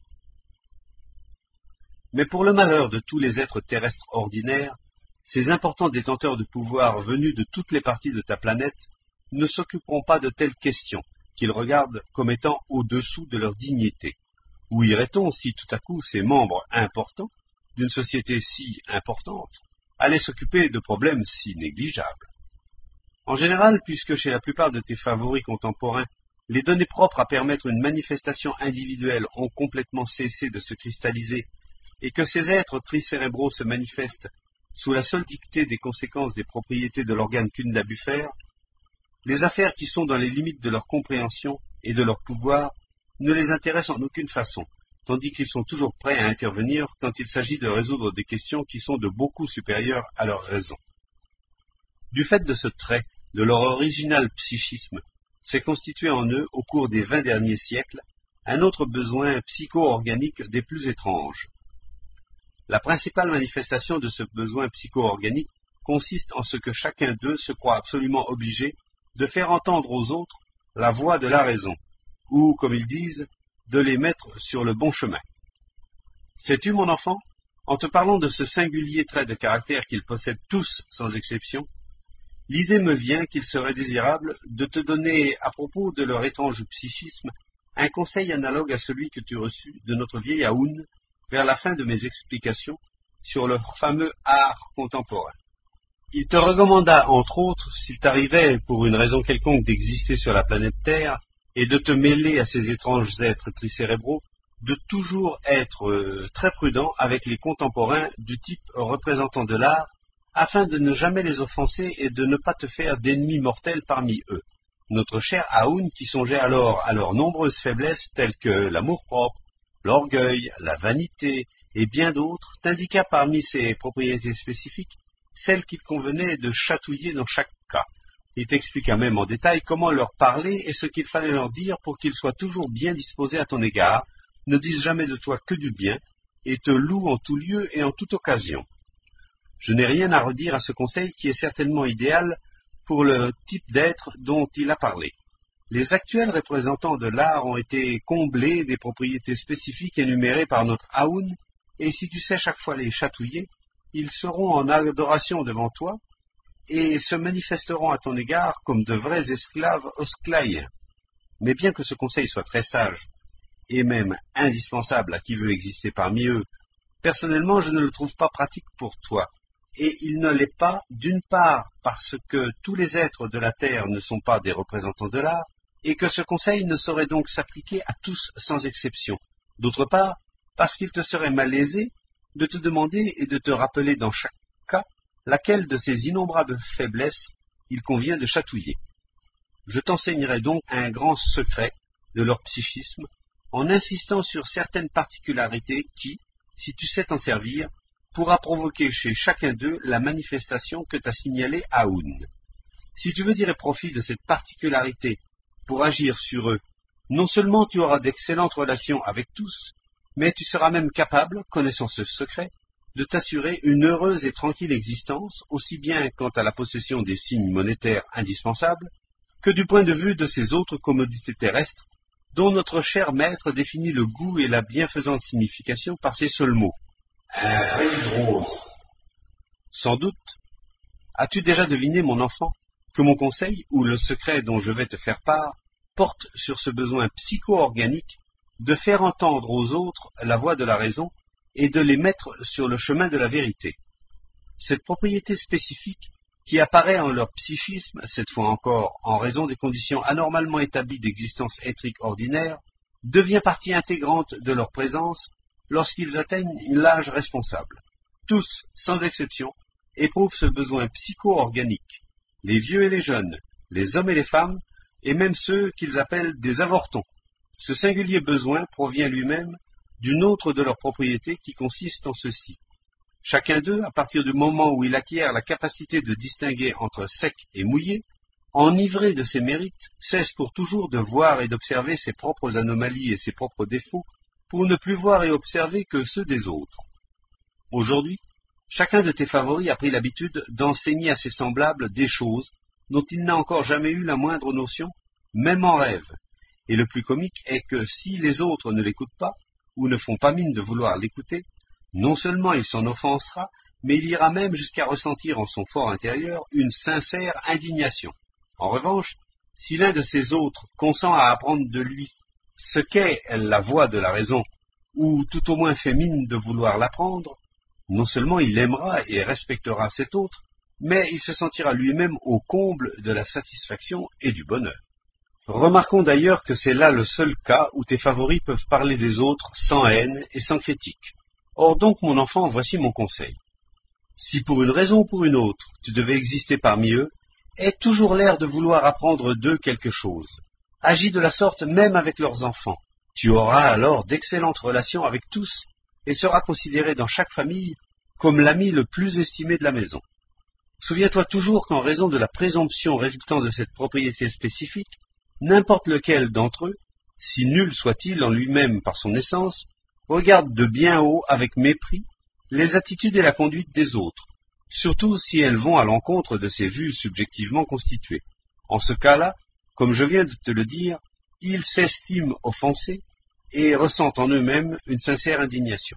Mais pour le malheur de tous les êtres terrestres ordinaires, ces importants détenteurs de pouvoir venus de toutes les parties de ta planète ne s'occuperont pas de telles questions, qu'ils regardent comme étant au-dessous de leur dignité. Où irait-on si tout à coup ces membres importants, d'une société si importante, allaient s'occuper de problèmes si négligeables? En général, puisque chez la plupart de tes favoris contemporains, les données propres à permettre une manifestation individuelle ont complètement cessé de se cristalliser, et que ces êtres tricérébraux se manifestent sous la seule dictée des conséquences des propriétés de l'organe cundabufaire, les affaires qui sont dans les limites de leur compréhension et de leur pouvoir ne les intéressent en aucune façon, tandis qu'ils sont toujours prêts à intervenir quand il s'agit de résoudre des questions qui sont de beaucoup supérieures à leur raison. Du fait de ce trait de leur original psychisme, s'est constitué en eux, au cours des vingt derniers siècles, un autre besoin psycho-organique des plus étranges. La principale manifestation de ce besoin psycho-organique consiste en ce que chacun d'eux se croit absolument obligé de faire entendre aux autres la voix de la raison, ou, comme ils disent, de les mettre sur le bon chemin. Sais-tu, mon enfant, en te parlant de ce singulier trait de caractère qu'ils possèdent tous sans exception, l'idée me vient qu'il serait désirable de te donner, à propos de leur étrange psychisme, un conseil analogue à celui que tu reçus de notre vieil Aoun vers la fin de mes explications sur leur fameux art contemporain. Il te recommanda, entre autres, s'il t'arrivait, pour une raison quelconque, d'exister sur la planète Terre et de te mêler à ces étranges êtres tricérébraux, de toujours être euh, très prudent avec les contemporains du type représentant de l'art, afin de ne jamais les offenser et de ne pas te faire d'ennemis mortels parmi eux. Notre cher Aoun, qui songeait alors à leurs nombreuses faiblesses telles que l'amour-propre, l'orgueil, la vanité et bien d'autres, t'indiqua parmi ses propriétés spécifiques celles qu'il convenait de chatouiller dans chaque cas. Il t'expliqua même en détail comment leur parler et ce qu'il fallait leur dire pour qu'ils soient toujours bien disposés à ton égard, ne disent jamais de toi que du bien, et te louent en tout lieu et en toute occasion. Je n'ai rien à redire à ce conseil qui est certainement idéal pour le type d'être dont il a parlé. Les actuels représentants de l'art ont été comblés des propriétés spécifiques énumérées par notre Aoun, et si tu sais chaque fois les chatouiller, ils seront en adoration devant toi, et se manifesteront à ton égard comme de vrais esclaves osclaïens. Mais bien que ce conseil soit très sage, et même indispensable à qui veut exister parmi eux, personnellement je ne le trouve pas pratique pour toi, et il ne l'est pas, d'une part parce que tous les êtres de la terre ne sont pas des représentants de l'art, et que ce conseil ne saurait donc s'appliquer à tous sans exception, d'autre part parce qu'il te serait malaisé de te demander et de te rappeler dans chaque cas laquelle de ces innombrables faiblesses il convient de chatouiller. Je t'enseignerai donc un grand secret de leur psychisme, en insistant sur certaines particularités qui, si tu sais t'en servir, pourra provoquer chez chacun d'eux la manifestation que t'a signalée Aoun. Si tu veux tirer profit de cette particularité pour agir sur eux, non seulement tu auras d'excellentes relations avec tous, mais tu seras même capable, connaissant ce secret, de t'assurer une heureuse et tranquille existence, aussi bien quant à la possession des signes monétaires indispensables, que du point de vue de ces autres commodités terrestres, dont notre cher maître définit le goût et la bienfaisante signification par ces seuls mots. Un riz rose. Sans doute, as-tu déjà deviné, mon enfant, que mon conseil, ou le secret dont je vais te faire part, porte sur ce besoin psycho-organique de faire entendre aux autres la voix de la raison et de les mettre sur le chemin de la vérité. Cette propriété spécifique, qui apparaît en leur psychisme, cette fois encore en raison des conditions anormalement établies d'existence éthrique ordinaire, devient partie intégrante de leur présence lorsqu'ils atteignent l'âge responsable. Tous, sans exception, éprouvent ce besoin psycho-organique, les vieux et les jeunes, les hommes et les femmes, et même ceux qu'ils appellent des avortons. Ce singulier besoin provient lui-même d'une autre de leurs propriétés qui consiste en ceci. Chacun d'eux, à partir du moment où il acquiert la capacité de distinguer entre sec et mouillé, enivré de ses mérites, cesse pour toujours de voir et d'observer ses propres anomalies et ses propres défauts, pour ne plus voir et observer que ceux des autres. Aujourd'hui, chacun de tes favoris a pris l'habitude d'enseigner à ses semblables des choses dont il n'a encore jamais eu la moindre notion, même en rêve. Et le plus comique est que si les autres ne l'écoutent pas, ou ne font pas mine de vouloir l'écouter, non seulement il s'en offensera, mais il ira même jusqu'à ressentir en son fort intérieur une sincère indignation. En revanche, si l'un de ces autres consent à apprendre de lui ce qu'est la voie de la raison, ou tout au moins fait mine de vouloir l'apprendre, non seulement il aimera et respectera cet autre, mais il se sentira lui-même au comble de la satisfaction et du bonheur. Remarquons d'ailleurs que c'est là le seul cas où tes favoris peuvent parler des autres sans haine et sans critique. Or donc, mon enfant, voici mon conseil. Si pour une raison ou pour une autre, tu devais exister parmi eux, aie toujours l'air de vouloir apprendre d'eux quelque chose. Agis de la sorte même avec leurs enfants. Tu auras alors d'excellentes relations avec tous et seras considéré dans chaque famille comme l'ami le plus estimé de la maison. Souviens-toi toujours qu'en raison de la présomption résultant de cette propriété spécifique, n'importe lequel d'entre eux, si nul soit-il en lui-même par son essence, regarde de bien haut avec mépris les attitudes et la conduite des autres, surtout si elles vont à l'encontre de ses vues subjectivement constituées. En ce cas-là, comme je viens de te le dire, ils s'estiment offensés et ressentent en eux-mêmes une sincère indignation.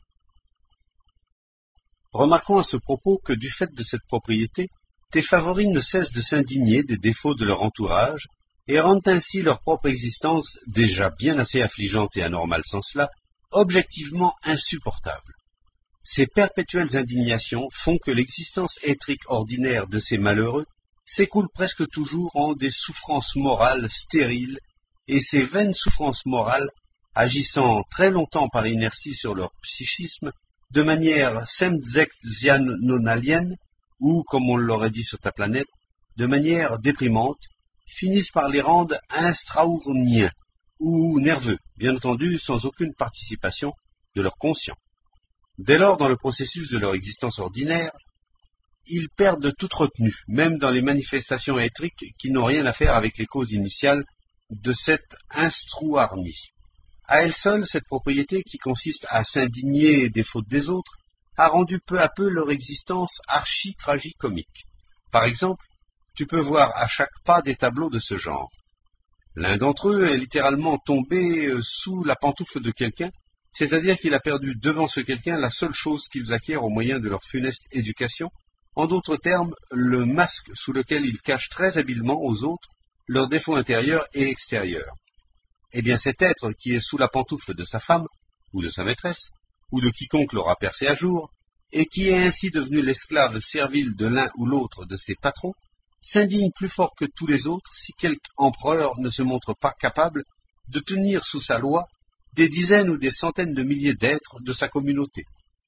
Remarquons à ce propos que du fait de cette propriété, tes favoris ne cessent de s'indigner des défauts de leur entourage et rendent ainsi leur propre existence, déjà bien assez affligeante et anormale sans cela, objectivement insupportable. Ces perpétuelles indignations font que l'existence éthrique ordinaire de ces malheureux s'écoule presque toujours en des souffrances morales stériles, et ces vaines souffrances morales, agissant très longtemps par inertie sur leur psychisme, de manière semdzekzianonalienne, ou, comme on l'aurait dit sur ta planète, de manière déprimante, finissent par les rendre instraourniens, ou nerveux, bien entendu sans aucune participation de leur conscient. Dès lors, dans le processus de leur existence ordinaire, ils perdent toute retenue, même dans les manifestations éthriques qui n'ont rien à faire avec les causes initiales de cette instrouarnie. À elle seule, cette propriété qui consiste à s'indigner des fautes des autres a rendu peu à peu leur existence archi-tragicomique. Par exemple, tu peux voir à chaque pas des tableaux de ce genre. L'un d'entre eux est littéralement tombé sous la pantoufle de quelqu'un, c'est-à-dire qu'il a perdu devant ce quelqu'un la seule chose qu'ils acquièrent au moyen de leur funeste éducation, en d'autres termes, le masque sous lequel ils cachent très habilement aux autres leurs défauts intérieurs et extérieurs. Eh bien cet être qui est sous la pantoufle de sa femme, ou de sa maîtresse, ou de quiconque l'aura percé à jour, et qui est ainsi devenu l'esclave servile de l'un ou l'autre de ses patrons, s'indigne plus fort que tous les autres si quelque empereur ne se montre pas capable de tenir sous sa loi des dizaines ou des centaines de milliers d'êtres de sa communauté.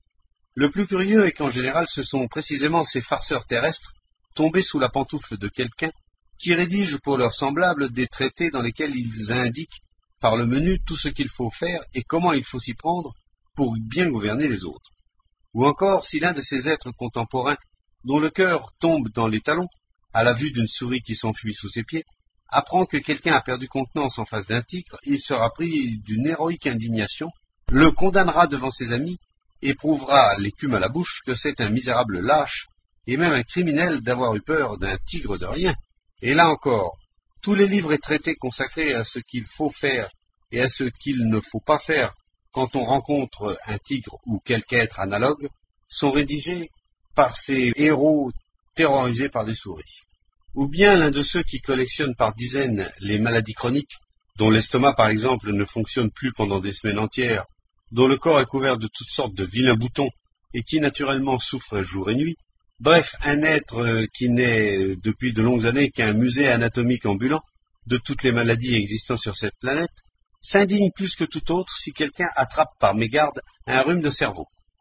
Le plus curieux est qu'en général ce sont précisément ces farceurs terrestres, tombés sous la pantoufle de quelqu'un, qui rédigent pour leurs semblables des traités dans lesquels ils indiquent par le menu tout ce qu'il faut faire et comment il faut s'y prendre pour bien gouverner les autres. Ou encore, si l'un de ces êtres contemporains, dont le cœur tombe dans les talons, à la vue d'une souris qui s'enfuit sous ses pieds, apprend que quelqu'un a perdu contenance en face d'un tigre, il sera pris d'une héroïque indignation, le condamnera devant ses amis, et prouvera l'écume à la bouche que c'est un misérable lâche, et même un criminel d'avoir eu peur d'un tigre de rien. Et là encore, tous les livres et traités consacrés à ce qu'il faut faire et à ce qu'il ne faut pas faire quand on rencontre un tigre ou quelque être analogue sont rédigés par ces héros terrorisés par des souris. Ou bien l'un de ceux qui collectionnent par dizaines les maladies chroniques, dont l'estomac par exemple ne fonctionne plus pendant des semaines entières, dont le corps est couvert de toutes sortes de vilains boutons et qui naturellement souffre jour et nuit, bref, un être qui n'est depuis de longues années qu'un musée anatomique ambulant de toutes les maladies existant sur cette planète, s'indigne plus que tout autre si quelqu'un attrape par mégarde un rhume de cerveau.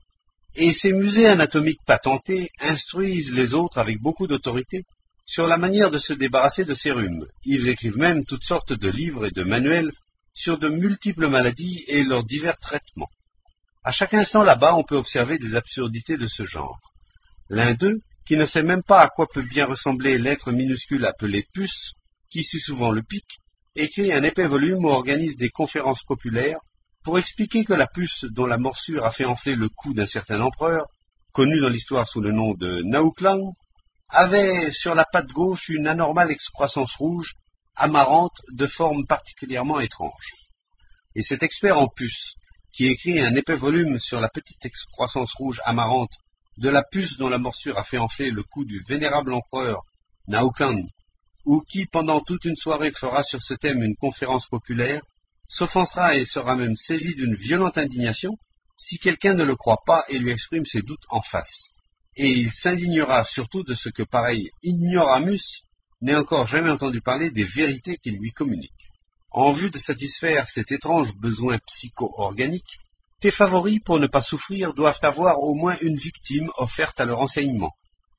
Et ces musées anatomiques patentés instruisent les autres avec beaucoup d'autorité sur la manière de se débarrasser de ces rhumes. Ils écrivent même toutes sortes de livres et de manuels sur de multiples maladies et leurs divers traitements. À chaque instant là-bas, on peut observer des absurdités de ce genre. L'un d'eux, qui ne sait même pas à quoi peut bien ressembler l'être minuscule appelé puce, qui si souvent le pique, écrit un épais volume où organise des conférences populaires pour expliquer que la puce dont la morsure a fait enfler le cou d'un certain empereur, connu dans l'histoire sous le nom de Nauklang, avait sur la patte gauche une anormale excroissance rouge, amarante, de forme particulièrement étrange. Et cet expert en puce, qui écrit un épais volume sur la petite excroissance rouge amarante de la puce dont la morsure a fait enfler le cou du vénérable empereur Nauklang, ou qui, pendant toute une soirée, fera sur ce thème une conférence populaire, s'offensera et sera même saisi d'une violente indignation si quelqu'un ne le croit pas et lui exprime ses doutes en face. Et il s'indignera surtout de ce que pareil ignoramus n'ait encore jamais entendu parler des vérités qu'il lui communique. En vue de satisfaire cet étrange besoin psycho-organique, tes favoris, pour ne pas souffrir, doivent avoir au moins une victime offerte à leur enseignement.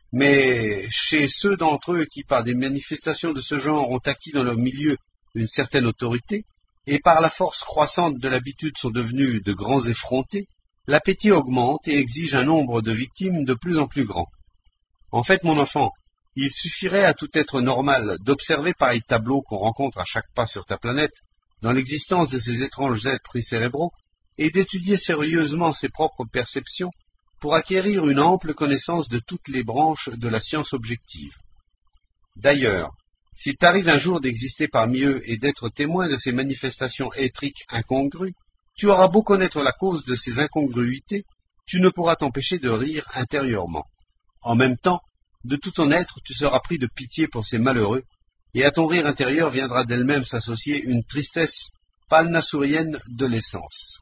Mais chez ceux d'entre eux qui, par des manifestations de ce genre, ont acquis dans leur milieu une certaine autorité, et par la force croissante de l'habitude sont devenus de grands effrontés, l'appétit augmente et exige un nombre de victimes de plus en plus grand. En fait, mon enfant, il suffirait à tout être normal d'observer pareil tableau qu'on rencontre à chaque pas sur ta planète, dans l'existence de ces étranges êtres cérébraux, et d'étudier sérieusement ses propres perceptions pour acquérir une ample connaissance de toutes les branches de la science objective. D'ailleurs, S'il t'arrive un jour d'exister parmi eux et d'être témoin de ces manifestations éthriques incongrues, tu auras beau connaître la cause de ces incongruités, tu ne pourras t'empêcher de rire intérieurement. En même temps, de tout ton être, tu seras pris de pitié pour ces malheureux, et à ton rire intérieur viendra d'elle-même s'associer une tristesse palnasourienne de l'essence.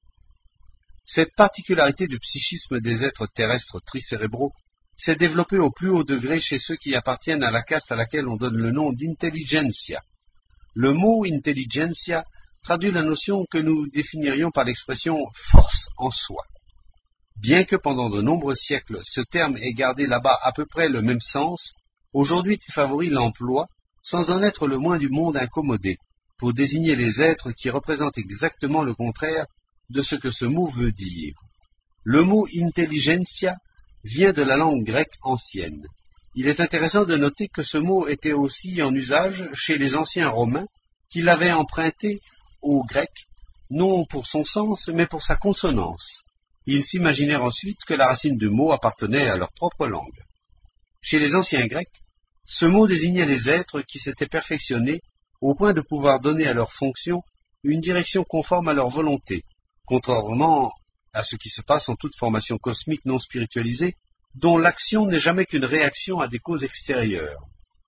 Cette particularité du psychisme des êtres terrestres tricérébraux s'est développée au plus haut degré chez ceux qui appartiennent à la caste à laquelle on donne le nom d'intelligentsia. Le mot intelligentsia traduit la notion que nous définirions par l'expression « force en soi ». Bien que pendant de nombreux siècles ce terme ait gardé là-bas à peu près le même sens, aujourd'hui il favorise l'emploi, sans en être le moins du monde incommodé, pour désigner les êtres qui représentent exactement le contraire de ce que ce mot veut dire. Le mot intelligentsia vient de la langue grecque ancienne. Il est intéressant de noter que ce mot était aussi en usage chez les anciens Romains, qui l'avaient emprunté au grec, non pour son sens, mais pour sa consonance. Ils s'imaginèrent ensuite que la racine du mot appartenait à leur propre langue. Chez les anciens Grecs, ce mot désignait les êtres qui s'étaient perfectionnés au point de pouvoir donner à leurs fonctions une direction conforme à leur volonté, contrairement à ce qui se passe en toute formation cosmique non spiritualisée, dont l'action n'est jamais qu'une réaction à des causes extérieures.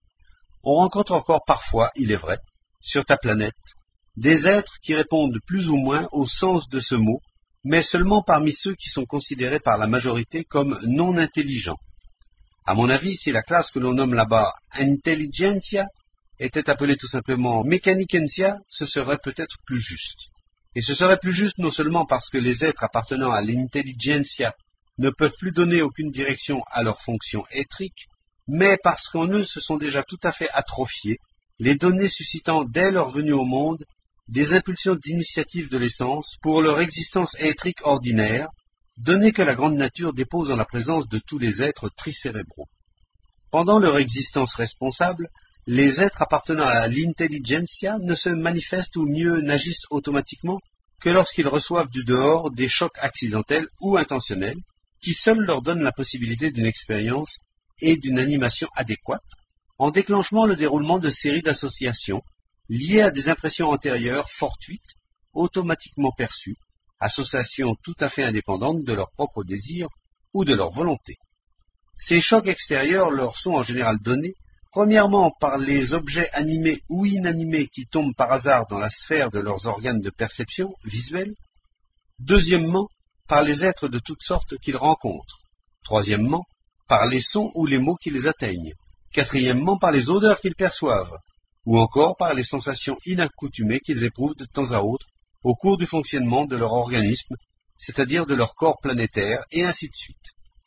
On rencontre encore parfois, il est vrai, sur ta planète, des êtres qui répondent plus ou moins au sens de ce mot, mais seulement parmi ceux qui sont considérés par la majorité comme non intelligents. À mon avis, si la classe que l'on nomme là-bas intelligentsia était appelée tout simplement mechanicensia, ce serait peut-être plus juste. Et ce serait plus juste non seulement parce que les êtres appartenant à l'intelligentsia ne peuvent plus donner aucune direction à leurs fonctions éthriques, mais parce qu'en eux se sont déjà tout à fait atrophiées les données suscitant dès leur venue au monde des impulsions d'initiative de l'essence pour leur existence éthrique ordinaire, données que la grande nature dépose en la présence de tous les êtres tricérébraux. Pendant leur existence responsable, les êtres appartenant à l'intelligentsia ne se manifestent ou mieux n'agissent automatiquement que lorsqu'ils reçoivent du dehors des chocs accidentels ou intentionnels qui seuls leur donnent la possibilité d'une expérience et d'une animation adéquate, en déclenchant le déroulement de séries d'associations liées à des impressions antérieures fortuites, automatiquement perçues, associations tout à fait indépendantes de leur propre désir ou de leur volonté. Ces chocs extérieurs leur sont en général donnés, premièrement par les objets animés ou inanimés qui tombent par hasard dans la sphère de leurs organes de perception visuelle, deuxièmement par les êtres de toutes sortes qu'ils rencontrent, troisièmement par les sons ou les mots qui les atteignent, quatrièmement par les odeurs qu'ils perçoivent, ou encore par les sensations inaccoutumées qu'ils éprouvent de temps à autre au cours du fonctionnement de leur organisme, c'est-à-dire de leur corps planétaire, et ainsi de suite.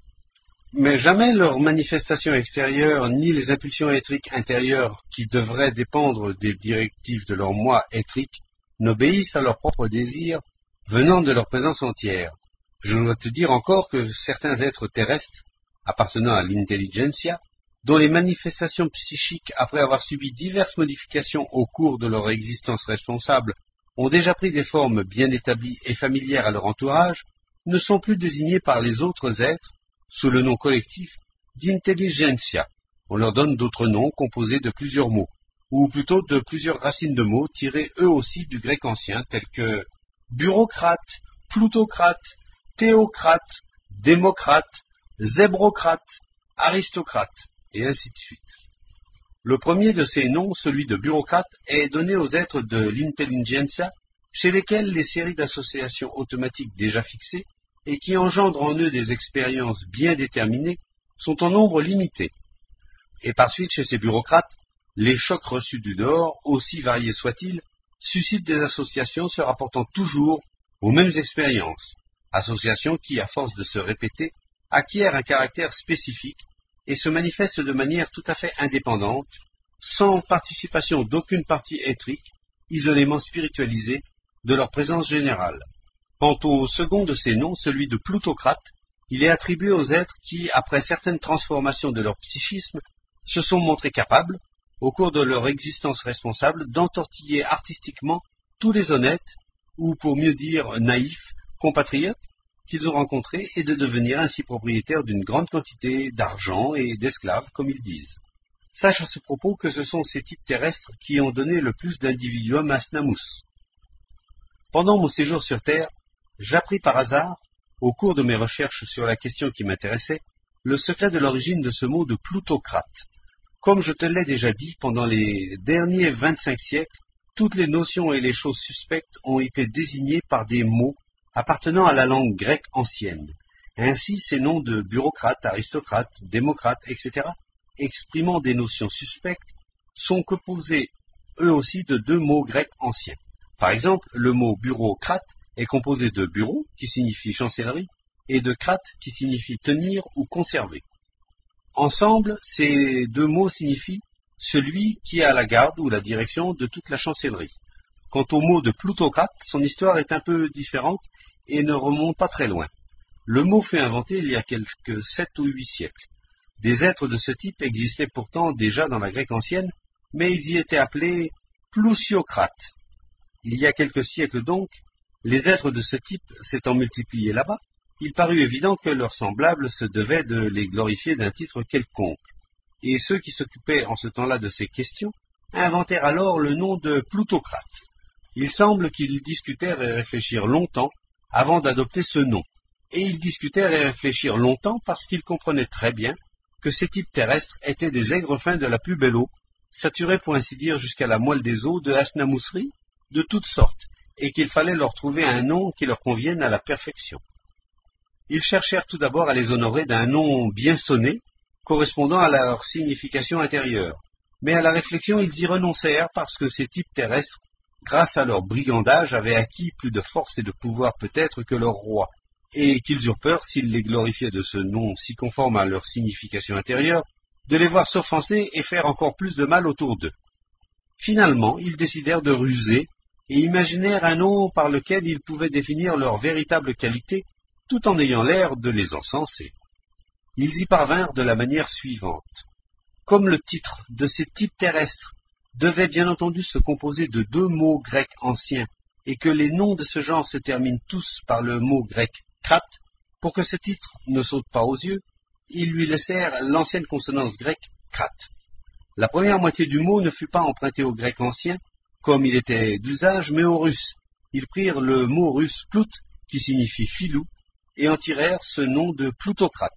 Mais jamais leurs manifestations extérieures, ni les impulsions éthriques intérieures qui devraient dépendre des directives de leur moi éthrique, n'obéissent à leurs propres désirs venant de leur présence entière. Je dois te dire encore que certains êtres terrestres, appartenant à l'intelligentsia, dont les manifestations psychiques, après avoir subi diverses modifications au cours de leur existence responsable, ont déjà pris des formes bien établies et familières à leur entourage, ne sont plus désignés par les autres êtres sous le nom collectif d'intelligentsia. On leur donne d'autres noms composés de plusieurs mots, ou plutôt de plusieurs racines de mots tirées eux aussi du grec ancien, tels que bureaucrate, plutocrate, théocrate, démocrate, zébrocrate, aristocrate, et ainsi de suite. Le premier de ces noms, celui de bureaucrate, est donné aux êtres de l'intelligentsia, chez lesquels les séries d'associations automatiques déjà fixées, et qui engendrent en eux des expériences bien déterminées, sont en nombre limité. Et par suite, chez ces bureaucrates, les chocs reçus du dehors, aussi variés soient-ils, suscitent des associations se rapportant toujours aux mêmes expériences, associations qui, à force de se répéter, acquièrent un caractère spécifique et se manifestent de manière tout à fait indépendante, sans participation d'aucune partie éthrique, isolément spiritualisée, de leur présence générale. Quant au second de ces noms, celui de plutocrate, il est attribué aux êtres qui, après certaines transformations de leur psychisme, se sont montrés capables, au cours de leur existence responsable, d'entortiller artistiquement tous les honnêtes, ou pour mieux dire naïfs, compatriotes, qu'ils ont rencontrés et de devenir ainsi propriétaires d'une grande quantité d'argent et d'esclaves, comme ils disent. Sache à ce propos que ce sont ces types terrestres qui ont donné le plus d'individuum à Asnamous. Pendant mon séjour sur Terre, j'appris par hasard, au cours de mes recherches sur la question qui m'intéressait, le secret de l'origine de ce mot de plutocrate. Comme je te l'ai déjà dit, pendant les derniers vingt-cinq siècles, toutes les notions et les choses suspectes ont été désignées par des mots appartenant à la langue grecque ancienne. Ainsi, ces noms de bureaucrates, aristocrates, démocrates, et cetera, exprimant des notions suspectes, sont composés eux aussi de deux mots grecs anciens. Par exemple, le mot bureaucrate est composé de bureau, qui signifie chancellerie, et de crate, qui signifie tenir ou conserver. Ensemble, ces deux mots signifient celui qui a la garde ou la direction de toute la chancellerie. Quant au mot de plutocrate, son histoire est un peu différente et ne remonte pas très loin. Le mot fut inventé il y a quelques sept ou huit siècles. Des êtres de ce type existaient pourtant déjà dans la Grèce ancienne, mais ils y étaient appelés plousiocrates. Il y a quelques siècles donc, les êtres de ce type s'étant multipliés là-bas, il parut évident que leurs semblables se devaient de les glorifier d'un titre quelconque. Et ceux qui s'occupaient en ce temps-là de ces questions inventèrent alors le nom de plutocrates. Il semble qu'ils discutèrent et réfléchirent longtemps avant d'adopter ce nom. Et ils discutèrent et réfléchirent longtemps parce qu'ils comprenaient très bien que ces types terrestres étaient des aigres fins de la plus belle eau, saturés pour ainsi dire jusqu'à la moelle des os de asnamousseries de toutes sortes, et qu'il fallait leur trouver un nom qui leur convienne à la perfection. Ils cherchèrent tout d'abord à les honorer d'un nom bien sonné, correspondant à leur signification intérieure. Mais à la réflexion, ils y renoncèrent parce que ces types terrestres, grâce à leur brigandage, avaient acquis plus de force et de pouvoir peut-être que leur roi, et qu'ils eurent peur, s'ils les glorifiaient de ce nom si conforme à leur signification intérieure, de les voir s'offenser et faire encore plus de mal autour d'eux. Finalement, ils décidèrent de ruser et imaginèrent un nom par lequel ils pouvaient définir leur véritable qualité, tout en ayant l'air de les encenser. Ils y parvinrent de la manière suivante. Comme le titre de ces types terrestres devait bien entendu se composer de deux mots grecs anciens, et que les noms de ce genre se terminent tous par le mot grec crate, pour que ce titre ne saute pas aux yeux, ils lui laissèrent l'ancienne consonance grecque crate. La première moitié du mot ne fut pas empruntée au grec ancien, comme il était d'usage, mais au russe. Ils prirent le mot russe plout, qui signifie filou, et en tirèrent ce nom de plutocrate.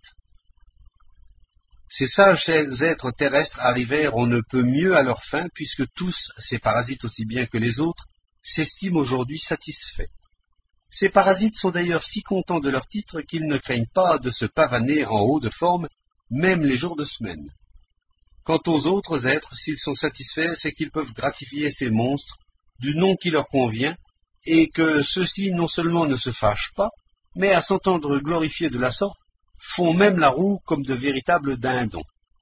Ces sages êtres terrestres arrivèrent on ne peut mieux à leur fin, puisque tous, ces parasites aussi bien que les autres, s'estiment aujourd'hui satisfaits. Ces parasites sont d'ailleurs si contents de leur titre qu'ils ne craignent pas de se pavaner en haut de forme, même les jours de semaine. Quant aux autres êtres, s'ils sont satisfaits, c'est qu'ils peuvent gratifier ces monstres du nom qui leur convient, et que ceux-ci non seulement ne se fâchent pas, mais à s'entendre glorifier de la sorte, font même la roue comme de véritables dindons.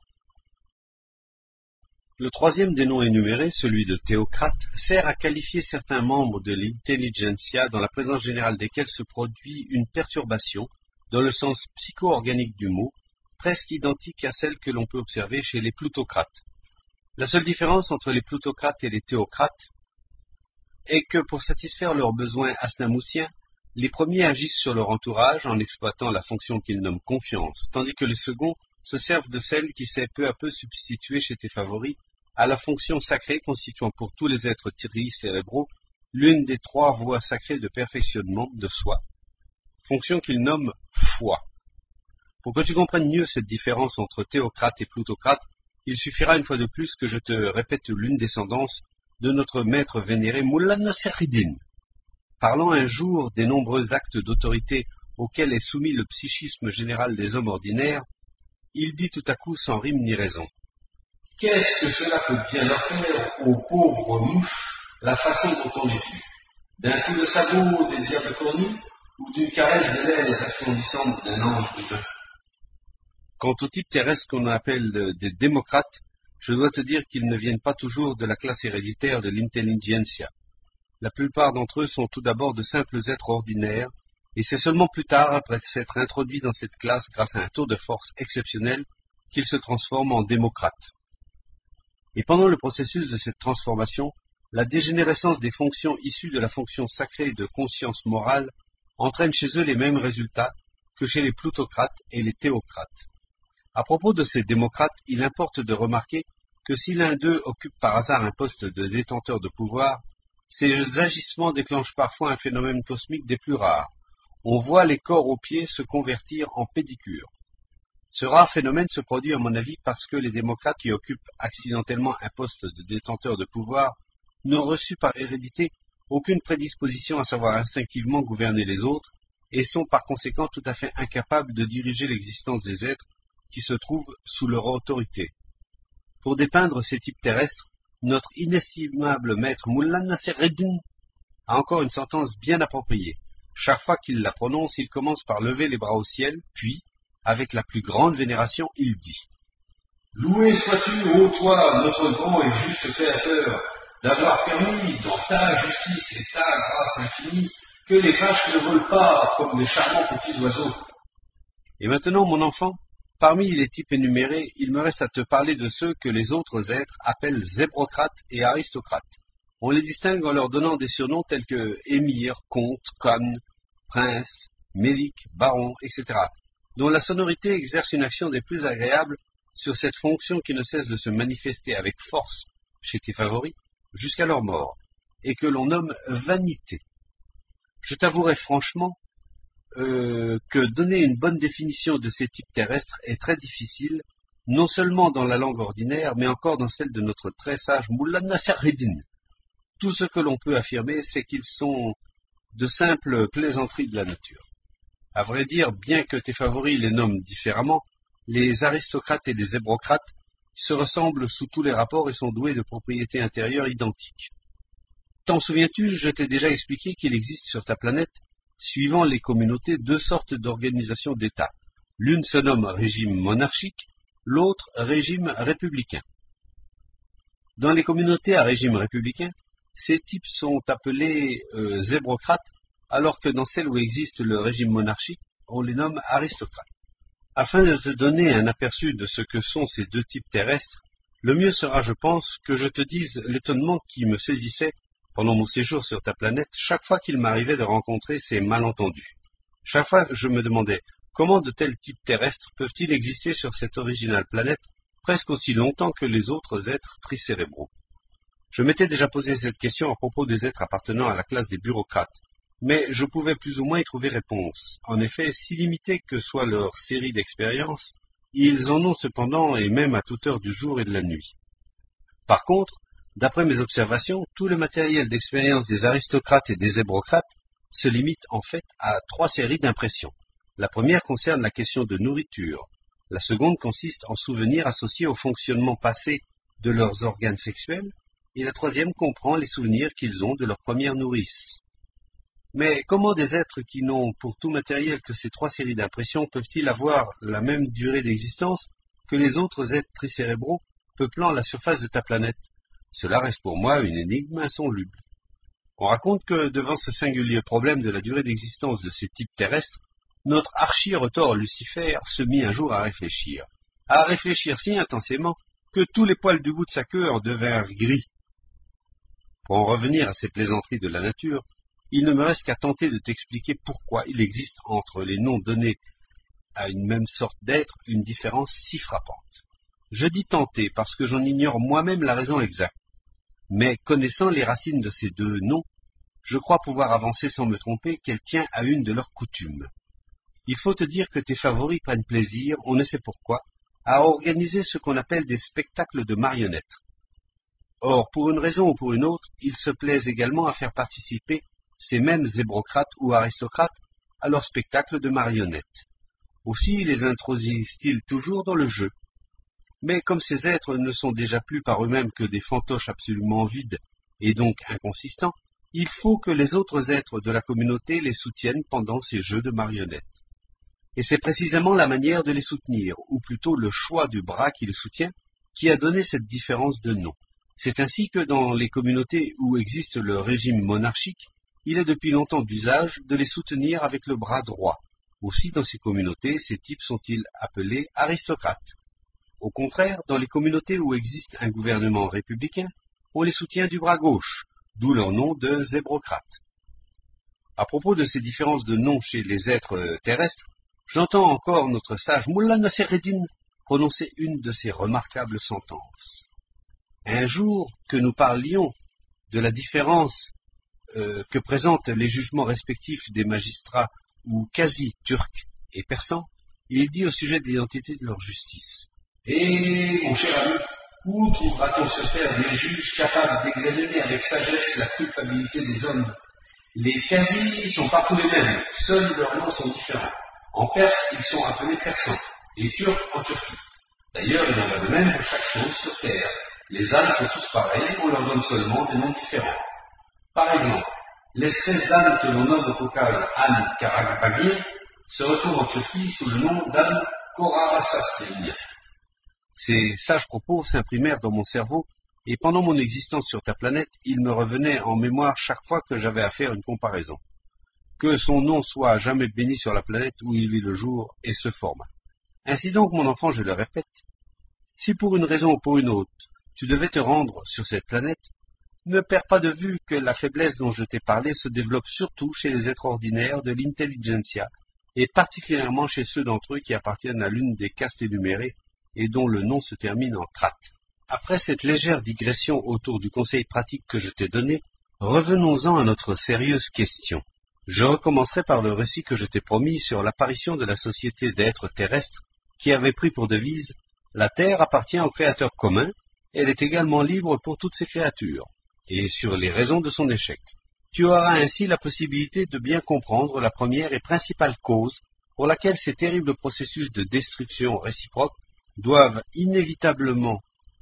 Le troisième des noms énumérés, celui de théocrate, sert à qualifier certains membres de l'intelligentsia dans la présence générale desquels se produit une perturbation, dans le sens psycho-organique du mot, presque identique à celle que l'on peut observer chez les plutocrates. La seule différence entre les plutocrates et les théocrates est que pour satisfaire leurs besoins asnamoussiens, les premiers agissent sur leur entourage en exploitant la fonction qu'ils nomment confiance, tandis que les seconds se servent de celle qui s'est peu à peu substituée chez tes favoris à la fonction sacrée constituant pour tous les êtres tricérébraux l'une des trois voies sacrées de perfectionnement de soi, fonction qu'ils nomment foi. Pour que tu comprennes mieux cette différence entre théocrate et plutocrate, il suffira une fois de plus que je te répète l'une des sentences de notre maître vénéré Mullah Nassereddin. Parlant un jour des nombreux actes d'autorité auxquels est soumis le psychisme général des hommes ordinaires, il dit tout à coup sans rime ni raison. Qu'est-ce que cela peut bien leur faire aux pauvres mouches, la façon dont on les tue? D'un coup de sabot des diables cornus, ou d'une caresse de l'aile resplendissante d'un ange divin? Quant au type terrestre qu'on appelle des démocrates, je dois te dire qu'ils ne viennent pas toujours de la classe héréditaire de l'intelligentsia. La plupart d'entre eux sont tout d'abord de simples êtres ordinaires, et c'est seulement plus tard, après s'être introduits dans cette classe grâce à un tour de force exceptionnel, qu'ils se transforment en démocrates. Et pendant le processus de cette transformation, la dégénérescence des fonctions issues de la fonction sacrée de conscience morale entraîne chez eux les mêmes résultats que chez les plutocrates et les théocrates. À propos de ces démocrates, il importe de remarquer que si l'un d'eux occupe par hasard un poste de détenteur de pouvoir, ces agissements déclenchent parfois un phénomène cosmique des plus rares. On voit les corps aux pieds se convertir en pédicure. Ce rare phénomène se produit à mon avis parce que les démocrates qui occupent accidentellement un poste de détenteur de pouvoir n'ont reçu par hérédité aucune prédisposition à savoir instinctivement gouverner les autres et sont par conséquent tout à fait incapables de diriger l'existence des êtres qui se trouvent sous leur autorité. Pour dépeindre ces types terrestres, notre inestimable maître Mullah Nassereddin a encore une sentence bien appropriée. Chaque fois qu'il la prononce, il commence par lever les bras au ciel, puis, avec la plus grande vénération, il dit « Loué sois-tu, ô toi, notre grand et juste Créateur, d'avoir permis, dans ta justice et ta grâce infinie, que les vaches ne volent pas comme des charmants petits oiseaux. » Et maintenant, mon enfant, parmi les types énumérés, il me reste à te parler de ceux que les autres êtres appellent zébrocrates et aristocrates. On les distingue en leur donnant des surnoms tels que émir, comte, khan, prince, mélik, baron, et cetera, dont la sonorité exerce une action des plus agréables sur cette fonction qui ne cesse de se manifester avec force chez tes favoris jusqu'à leur mort, et que l'on nomme vanité. Je t'avouerai franchement euh, que donner une bonne définition de ces types terrestres est très difficile, non seulement dans la langue ordinaire, mais encore dans celle de notre très sage Mullah Nassereddin. Tout ce que l'on peut affirmer, c'est qu'ils sont de simples plaisanteries de la nature. À vrai dire, bien que tes favoris les nomment différemment, les aristocrates et les zébrocrates se ressemblent sous tous les rapports et sont doués de propriétés intérieures identiques. T'en souviens-tu, je t'ai déjà expliqué qu'il existe sur ta planète, suivant les communautés, deux sortes d'organisations d'État. L'une se nomme régime monarchique, l'autre régime républicain. Dans les communautés à régime républicain, ces types sont appelés euh, zébrocrates, alors que dans celles où existe le régime monarchique, on les nomme aristocrates. Afin de te donner un aperçu de ce que sont ces deux types terrestres, le mieux sera, je pense, que je te dise l'étonnement qui me saisissait pendant mon séjour sur ta planète chaque fois qu'il m'arrivait de rencontrer ces malentendus. Chaque fois, je me demandais comment de tels types terrestres peuvent-ils exister sur cette originale planète presque aussi longtemps que les autres êtres tricérébraux. Je m'étais déjà posé cette question à propos des êtres appartenant à la classe des bureaucrates, mais je pouvais plus ou moins y trouver réponse. En effet, si limitée que soit leur série d'expériences, ils en ont cependant, et même à toute heure du jour et de la nuit. Par contre, d'après mes observations, tout le matériel d'expérience des aristocrates et des zébrocrates se limite en fait à trois séries d'impressions. La première concerne la question de nourriture. La seconde consiste en souvenirs associés au fonctionnement passé de leurs organes sexuels, et la troisième comprend les souvenirs qu'ils ont de leur première nourrice. Mais comment des êtres qui n'ont pour tout matériel que ces trois séries d'impressions peuvent-ils avoir la même durée d'existence que les autres êtres tricérébraux peuplant la surface de ta planète? Cela reste pour moi une énigme insoluble. On raconte que devant ce singulier problème de la durée d'existence de ces types terrestres, notre archi-retors Lucifer se mit un jour à réfléchir. À réfléchir si intensément que tous les poils du bout de sa queue en devinrent gris. Pour en revenir à ces plaisanteries de la nature, il ne me reste qu'à tenter de t'expliquer pourquoi il existe entre les noms donnés à une même sorte d'être une différence si frappante. Je dis tenter parce que j'en ignore moi-même la raison exacte, mais connaissant les racines de ces deux noms, je crois pouvoir avancer sans me tromper qu'elle tient à une de leurs coutumes. Il faut te dire que tes favoris prennent plaisir, on ne sait pourquoi, à organiser ce qu'on appelle des spectacles de marionnettes. Or, pour une raison ou pour une autre, ils se plaisent également à faire participer ces mêmes zébrocrates ou aristocrates à leur spectacle de marionnettes. Aussi les introduisent-ils toujours dans le jeu. Mais comme ces êtres ne sont déjà plus par eux-mêmes que des fantoches absolument vides et donc inconsistants, il faut que les autres êtres de la communauté les soutiennent pendant ces jeux de marionnettes. Et c'est précisément la manière de les soutenir, ou plutôt le choix du bras qui les soutient, qui a donné cette différence de nom. C'est ainsi que dans les communautés où existe le régime monarchique, il est depuis longtemps d'usage de les soutenir avec le bras droit. Aussi dans ces communautés, ces types sont-ils appelés aristocrates. Au contraire, dans les communautés où existe un gouvernement républicain, on les soutient du bras gauche, d'où leur nom de zébrocrates. À propos de ces différences de nom chez les êtres terrestres, j'entends encore notre sage Mullah Nassereddin prononcer une de ces remarquables sentences. Un jour que nous parlions de la différence euh, que présentent les jugements respectifs des magistrats ou quasi-turcs et persans, il dit au sujet de l'identité de leur justice. Et, mon cher ami, où trouvera-t-on se faire des juges capables d'examiner avec sagesse la culpabilité des hommes? Les quasi sont partout les mêmes, seuls leurs noms sont différents. En Perse, ils sont appelés persans, et turcs en Turquie. D'ailleurs, il en va de même pour chaque chose sur terre. Les ânes sont tous pareils, on leur donne seulement des noms différents. Par exemple, l'espèce d'âne que l'on nomme au Caucase âne Karabagir se retrouve en Turquie sous le nom d'âne Korarasastel. Ces sages propos s'imprimèrent dans mon cerveau, et pendant mon existence sur ta planète, il me revenait en mémoire chaque fois que j'avais à faire une comparaison. Que son nom soit jamais béni sur la planète où il vit le jour et se forma. Ainsi donc, mon enfant, je le répète, si pour une raison ou pour une autre, tu devais te rendre sur cette planète, ne perds pas de vue que la faiblesse dont je t'ai parlé se développe surtout chez les êtres ordinaires de l'intelligentsia, et particulièrement chez ceux d'entre eux qui appartiennent à l'une des castes énumérées et dont le nom se termine en crate. Après cette légère digression autour du conseil pratique que je t'ai donné, revenons-en à notre sérieuse question. Je recommencerai par le récit que je t'ai promis sur l'apparition de la société d'êtres terrestres qui avait pris pour devise « La Terre appartient au Créateur commun, elle est également libre pour toutes ses créatures » et sur les raisons de son échec. Tu auras ainsi la possibilité de bien comprendre la première et principale cause pour laquelle ces terribles processus de destruction réciproque doivent inévitablement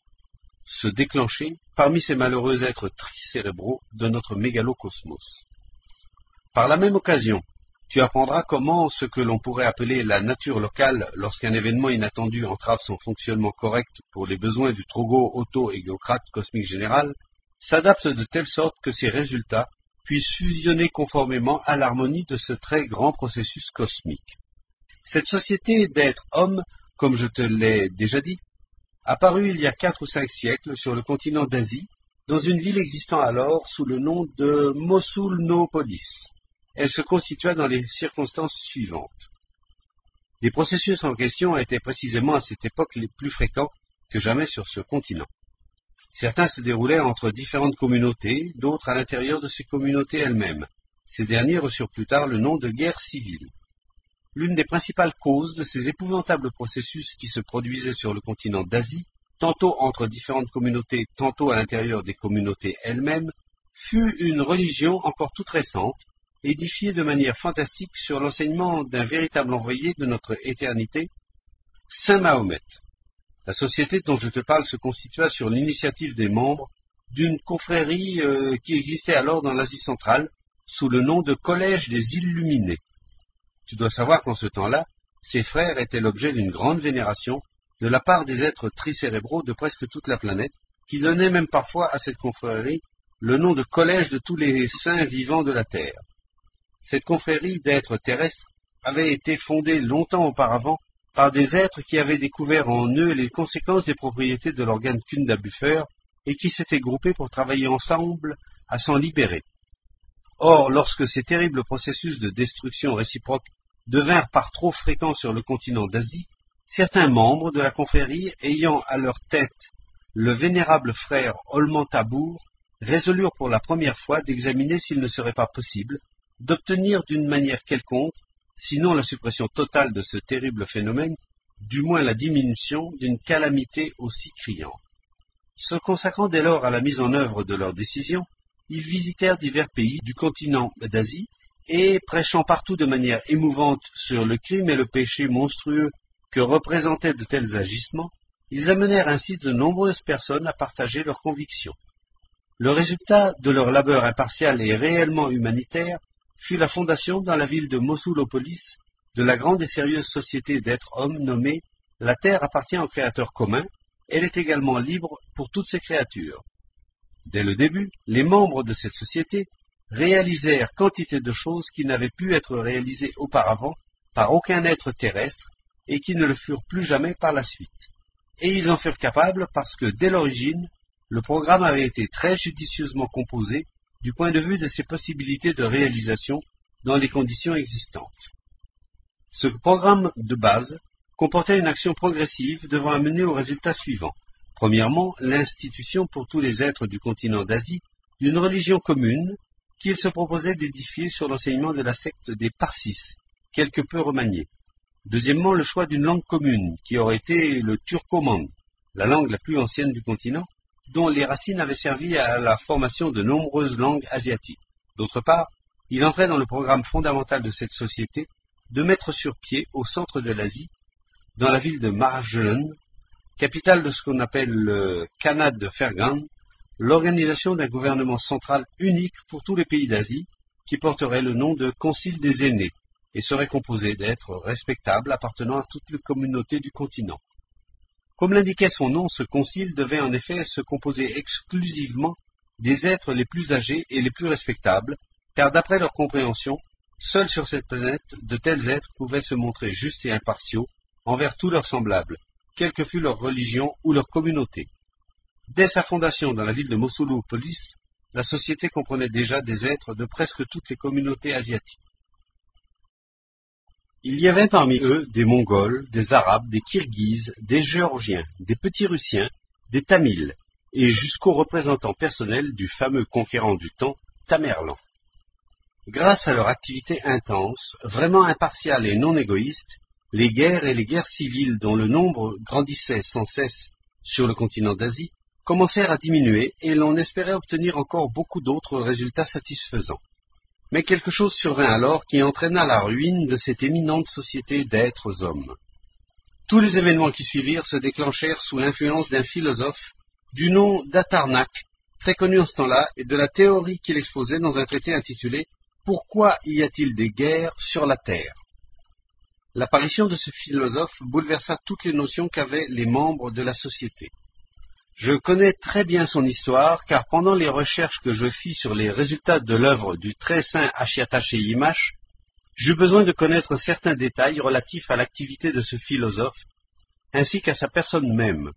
se déclencher parmi ces malheureux êtres tricérébraux de notre mégalocosmos. Par la même occasion, tu apprendras comment ce que l'on pourrait appeler la nature locale lorsqu'un événement inattendu entrave son fonctionnement correct pour les besoins du trogo auto-égiocrate cosmique général s'adapte de telle sorte que ses résultats puissent fusionner conformément à l'harmonie de ce très grand processus cosmique. Cette société d'êtres hommes, comme je te l'ai déjà dit, apparut il y a quatre ou cinq siècles sur le continent d'Asie, dans une ville existant alors sous le nom de Mosulnopolis. Elle se constitua dans les circonstances suivantes. Les processus en question étaient précisément à cette époque les plus fréquents que jamais sur ce continent. Certains se déroulaient entre différentes communautés, d'autres à l'intérieur de ces communautés elles-mêmes. Ces derniers reçurent plus tard le nom de guerre civile. L'une des principales causes de ces épouvantables processus qui se produisaient sur le continent d'Asie, tantôt entre différentes communautés, tantôt à l'intérieur des communautés elles-mêmes, fut une religion encore toute récente, édifiée de manière fantastique sur l'enseignement d'un véritable envoyé de notre éternité, Saint Mahomet. La société dont je te parle se constitua sur l'initiative des membres d'une confrérie euh, qui existait alors dans l'Asie centrale, sous le nom de Collège des Illuminés. Tu dois savoir qu'en ce temps-là, ces frères étaient l'objet d'une grande vénération de la part des êtres tricérébraux de presque toute la planète, qui donnaient même parfois à cette confrérie le nom de Collège de tous les saints vivants de la Terre. Cette confrérie d'êtres terrestres avait été fondée longtemps auparavant par des êtres qui avaient découvert en eux les conséquences des propriétés de l'organe Kunda Buffer et qui s'étaient groupés pour travailler ensemble à s'en libérer. Or, lorsque ces terribles processus de destruction réciproque devinrent par trop fréquents sur le continent d'Asie, certains membres de la confrérie, ayant à leur tête le vénérable frère Olmantabour, résolurent pour la première fois d'examiner s'il ne serait pas possible d'obtenir d'une manière quelconque, sinon la suppression totale de ce terrible phénomène, du moins la diminution d'une calamité aussi criante. Se consacrant dès lors à la mise en œuvre de leurs décisions, ils visitèrent divers pays du continent d'Asie et, prêchant partout de manière émouvante sur le crime et le péché monstrueux que représentaient de tels agissements, ils amenèrent ainsi de nombreuses personnes à partager leurs convictions. Le résultat de leur labeur impartial et réellement humanitaire fut la fondation dans la ville de Mosulopolis de la grande et sérieuse société d'êtres hommes nommée « La Terre appartient au Créateur commun, elle est également libre pour toutes ses créatures ». Dès le début, les membres de cette société réalisèrent quantité de choses qui n'avaient pu être réalisées auparavant par aucun être terrestre et qui ne le furent plus jamais par la suite. Et ils en furent capables parce que, dès l'origine, le programme avait été très judicieusement composé du point de vue de ses possibilités de réalisation dans les conditions existantes. Ce programme de base comportait une action progressive devant amener au résultat suivant. Premièrement, l'institution pour tous les êtres du continent d'Asie d'une religion commune qu'il se proposait d'édifier sur l'enseignement de la secte des Parsis, quelque peu remaniée. Deuxièmement, le choix d'une langue commune, qui aurait été le turcoman, la langue la plus ancienne du continent, dont les racines avaient servi à la formation de nombreuses langues asiatiques. D'autre part, il entrait dans le programme fondamental de cette société de mettre sur pied, au centre de l'Asie, dans la ville de Marjolin, capitale de ce qu'on appelle le Khanat de Fergan, l'organisation d'un gouvernement central unique pour tous les pays d'Asie, qui porterait le nom de Concile des aînés, et serait composé d'êtres respectables appartenant à toutes les communautés du continent. Comme l'indiquait son nom, ce concile devait en effet se composer exclusivement des êtres les plus âgés et les plus respectables, car d'après leur compréhension, seuls sur cette planète, de tels êtres pouvaient se montrer justes et impartiaux envers tous leurs semblables, quelle que fût leur religion ou leur communauté. Dès sa fondation dans la ville de Mosoulopolis, la société comprenait déjà des êtres de presque toutes les communautés asiatiques. Il y avait parmi eux des Mongols, des Arabes, des Kirghizes, des Géorgiens, des Petits Russiens, des Tamils, et jusqu'aux représentants personnels du fameux conquérant du temps, Tamerlan. Grâce à leur activité intense, vraiment impartiale et non égoïste, les guerres et les guerres civiles dont le nombre grandissait sans cesse sur le continent d'Asie commencèrent à diminuer et l'on espérait obtenir encore beaucoup d'autres résultats satisfaisants. Mais quelque chose survint alors qui entraîna la ruine de cette éminente société d'êtres hommes. Tous les événements qui suivirent se déclenchèrent sous l'influence d'un philosophe du nom d'Atarnak, très connu en ce temps-là, et de la théorie qu'il exposait dans un traité intitulé « Pourquoi y a-t-il des guerres sur la Terre ?» L'apparition de ce philosophe bouleversa toutes les notions qu'avaient les membres de la société. Je connais très bien son histoire, car pendant les recherches que je fis sur les résultats de l'œuvre du très saint Achiatache Yimash, j'eus besoin de connaître certains détails relatifs à l'activité de ce philosophe, ainsi qu'à sa personne même.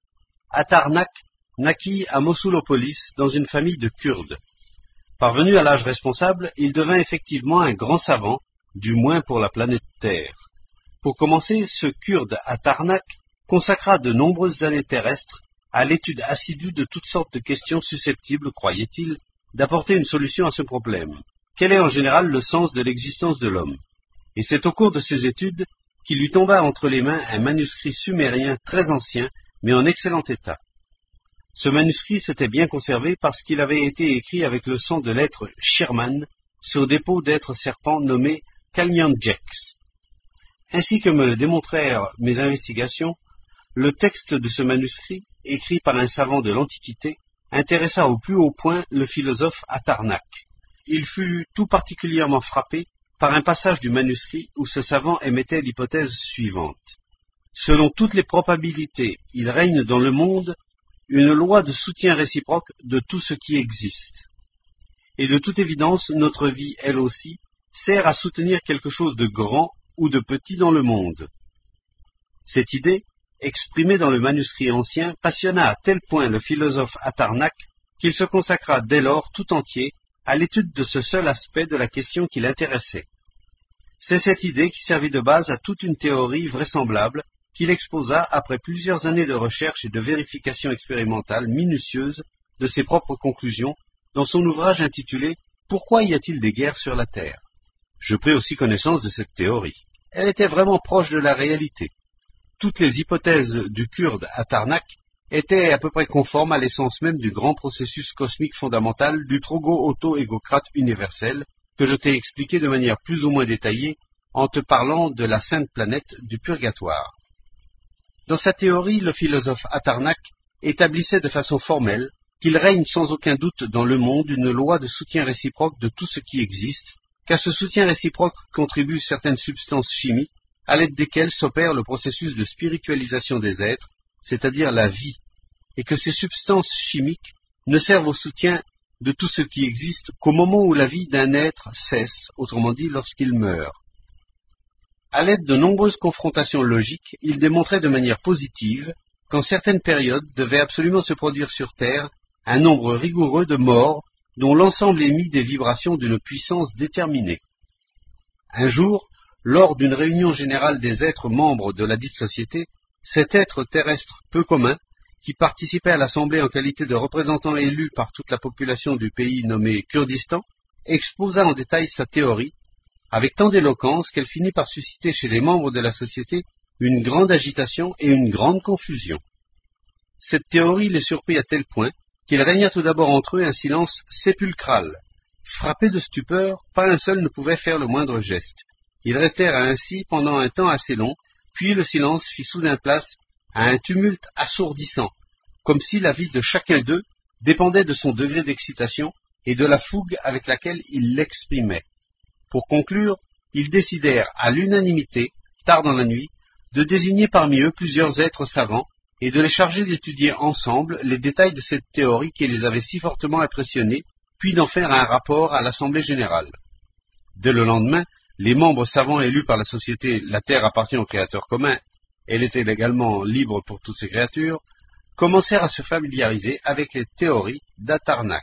Atarnak naquit à Mosoulopolis dans une famille de Kurdes. Parvenu à l'âge responsable, il devint effectivement un grand savant, du moins pour la planète Terre. Pour commencer, ce Kurde Atarnak consacra de nombreuses années terrestres à l'étude assidue de toutes sortes de questions susceptibles, croyait-il, d'apporter une solution à ce problème. Quel est en général le sens de l'existence de l'homme? Et c'est au cours de ces études qu'il lui tomba entre les mains un manuscrit sumérien très ancien, mais en excellent état. Ce manuscrit s'était bien conservé parce qu'il avait été écrit avec le sang de l'être Shirman sur des peaux d'êtres serpents nommés Kalyanjeks. Ainsi que me le démontrèrent mes investigations, le texte de ce manuscrit, écrit par un savant de l'Antiquité, intéressa au plus haut point le philosophe Atarnak. Il fut tout particulièrement frappé par un passage du manuscrit où ce savant émettait l'hypothèse suivante. Selon toutes les probabilités, il règne dans le monde une loi de soutien réciproque de tout ce qui existe. Et de toute évidence, notre vie, elle aussi, sert à soutenir quelque chose de grand ou de petit dans le monde. Cette idée, exprimée dans le manuscrit ancien, passionna à tel point le philosophe Atarnak qu'il se consacra dès lors tout entier à l'étude de ce seul aspect de la question qui l'intéressait. C'est cette idée qui servit de base à toute une théorie vraisemblable qu'il exposa après plusieurs années de recherche et de vérification expérimentale minutieuse de ses propres conclusions dans son ouvrage intitulé « Pourquoi y a-t-il des guerres sur la Terre ?» Je pris aussi connaissance de cette théorie. Elle était vraiment proche de la réalité. Toutes les hypothèses du Kurde Atarnak étaient à peu près conformes à l'essence même du grand processus cosmique fondamental du Trogo-Auto-Égocrate universel que je t'ai expliqué de manière plus ou moins détaillée en te parlant de la sainte planète du purgatoire. Dans sa théorie, le philosophe Atarnak établissait de façon formelle qu'il règne sans aucun doute dans le monde une loi de soutien réciproque de tout ce qui existe, qu'à ce soutien réciproque contribuent certaines substances chimiques à l'aide desquelles s'opère le processus de spiritualisation des êtres, c'est-à-dire la vie, et que ces substances chimiques ne servent au soutien de tout ce qui existe qu'au moment où la vie d'un être cesse, autrement dit lorsqu'il meurt. À l'aide de nombreuses confrontations logiques, il démontrait de manière positive qu'en certaines périodes devait absolument se produire sur Terre un nombre rigoureux de morts dont l'ensemble émit des vibrations d'une puissance déterminée. Un jour, lors d'une réunion générale des êtres membres de la dite société, cet être terrestre peu commun qui participait à l'Assemblée en qualité de représentant élu par toute la population du pays nommé Kurdistan, exposa en détail sa théorie, avec tant d'éloquence qu'elle finit par susciter chez les membres de la société une grande agitation et une grande confusion. Cette théorie les surprit à tel point qu'il régna tout d'abord entre eux un silence sépulcral. Frappés de stupeur, pas un seul ne pouvait faire le moindre geste. Ils restèrent ainsi pendant un temps assez long, puis le silence fit soudain place à un tumulte assourdissant, comme si la vie de chacun d'eux dépendait de son degré d'excitation et de la fougue avec laquelle il l'exprimait. Pour conclure, ils décidèrent à l'unanimité, tard dans la nuit, de désigner parmi eux plusieurs êtres savants et de les charger d'étudier ensemble les détails de cette théorie qui les avait si fortement impressionnés, puis d'en faire un rapport à l'Assemblée générale. Dès le lendemain, les membres savants élus par la société « La Terre appartient au Créateur commun, elle est également libre pour toutes ses créatures », commencèrent à se familiariser avec les théories d'Atarnak.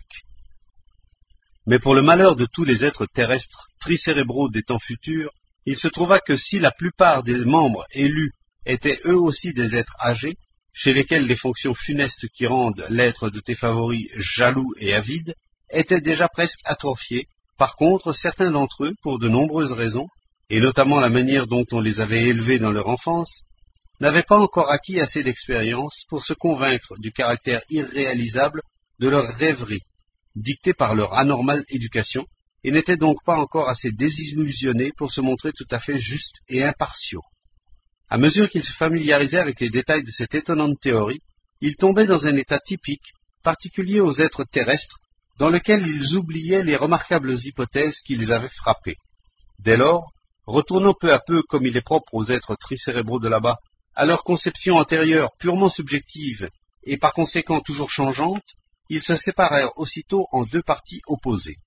Mais pour le malheur de tous les êtres terrestres tricérébraux des temps futurs, il se trouva que si la plupart des membres élus étaient eux aussi des êtres âgés, chez lesquels les fonctions funestes qui rendent l'être de tes favoris jaloux et avide étaient déjà presque atrophiées, par contre certains d'entre eux, pour de nombreuses raisons, et notamment la manière dont on les avait élevés dans leur enfance, n'avaient pas encore acquis assez d'expérience pour se convaincre du caractère irréalisable de leur rêverie, dictée par leur anormale éducation, et n'étaient donc pas encore assez désillusionnés pour se montrer tout à fait justes et impartiaux. À mesure qu'ils se familiarisaient avec les détails de cette étonnante théorie, ils tombaient dans un état typique, particulier aux êtres terrestres, dans lequel ils oubliaient les remarquables hypothèses qui les avaient frappés. Dès lors, retournant peu à peu, comme il est propre aux êtres tricérébraux de là-bas, à leur conception antérieure purement subjective et par conséquent toujours changeante, ils se séparèrent aussitôt en deux parties opposées.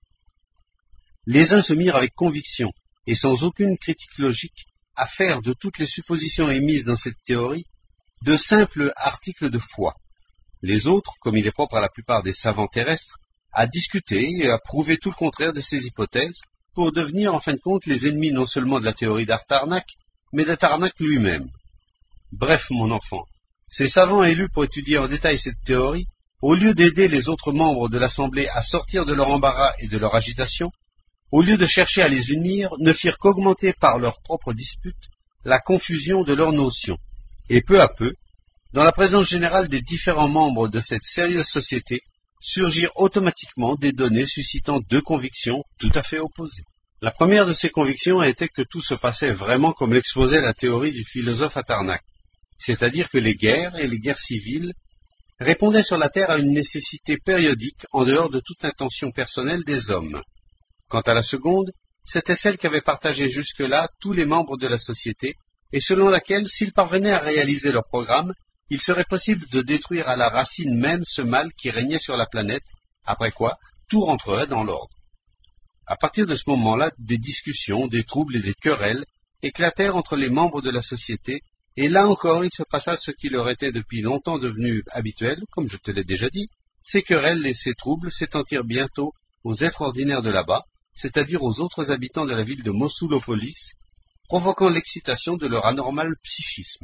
Les uns se mirent avec conviction et sans aucune critique logique à faire de toutes les suppositions émises dans cette théorie de simples articles de foi. Les autres, comme il est propre à la plupart des savants terrestres, à discuter et à prouver tout le contraire de ces hypothèses pour devenir en fin de compte les ennemis non seulement de la théorie d'Atarnak, mais d'Atarnak lui-même. Bref, mon enfant, ces savants élus pour étudier en détail cette théorie, au lieu d'aider les autres membres de l'Assemblée à sortir de leur embarras et de leur agitation, au lieu de chercher à les unir, ne firent qu'augmenter par leurs propres disputes la confusion de leurs notions. Et peu à peu, dans la présence générale des différents membres de cette sérieuse société, surgirent automatiquement des données suscitant deux convictions tout à fait opposées. La première de ces convictions était que tout se passait vraiment comme l'exposait la théorie du philosophe Atarnak, c'est-à-dire que les guerres et les guerres civiles répondaient sur la Terre à une nécessité périodique en dehors de toute intention personnelle des hommes. Quant à la seconde, c'était celle qu'avaient partagée jusque-là tous les membres de la société, et selon laquelle, s'ils parvenaient à réaliser leur programme, il serait possible de détruire à la racine même ce mal qui régnait sur la planète, après quoi tout rentrerait dans l'ordre. À partir de ce moment-là, des discussions, des troubles et des querelles éclatèrent entre les membres de la société, et là encore il se passa ce qui leur était depuis longtemps devenu habituel, comme je te l'ai déjà dit. Ces querelles et ces troubles s'étendirent bientôt aux êtres ordinaires de là-bas, c'est-à-dire aux autres habitants de la ville de Mosoulopolis, provoquant l'excitation de leur anormal psychisme.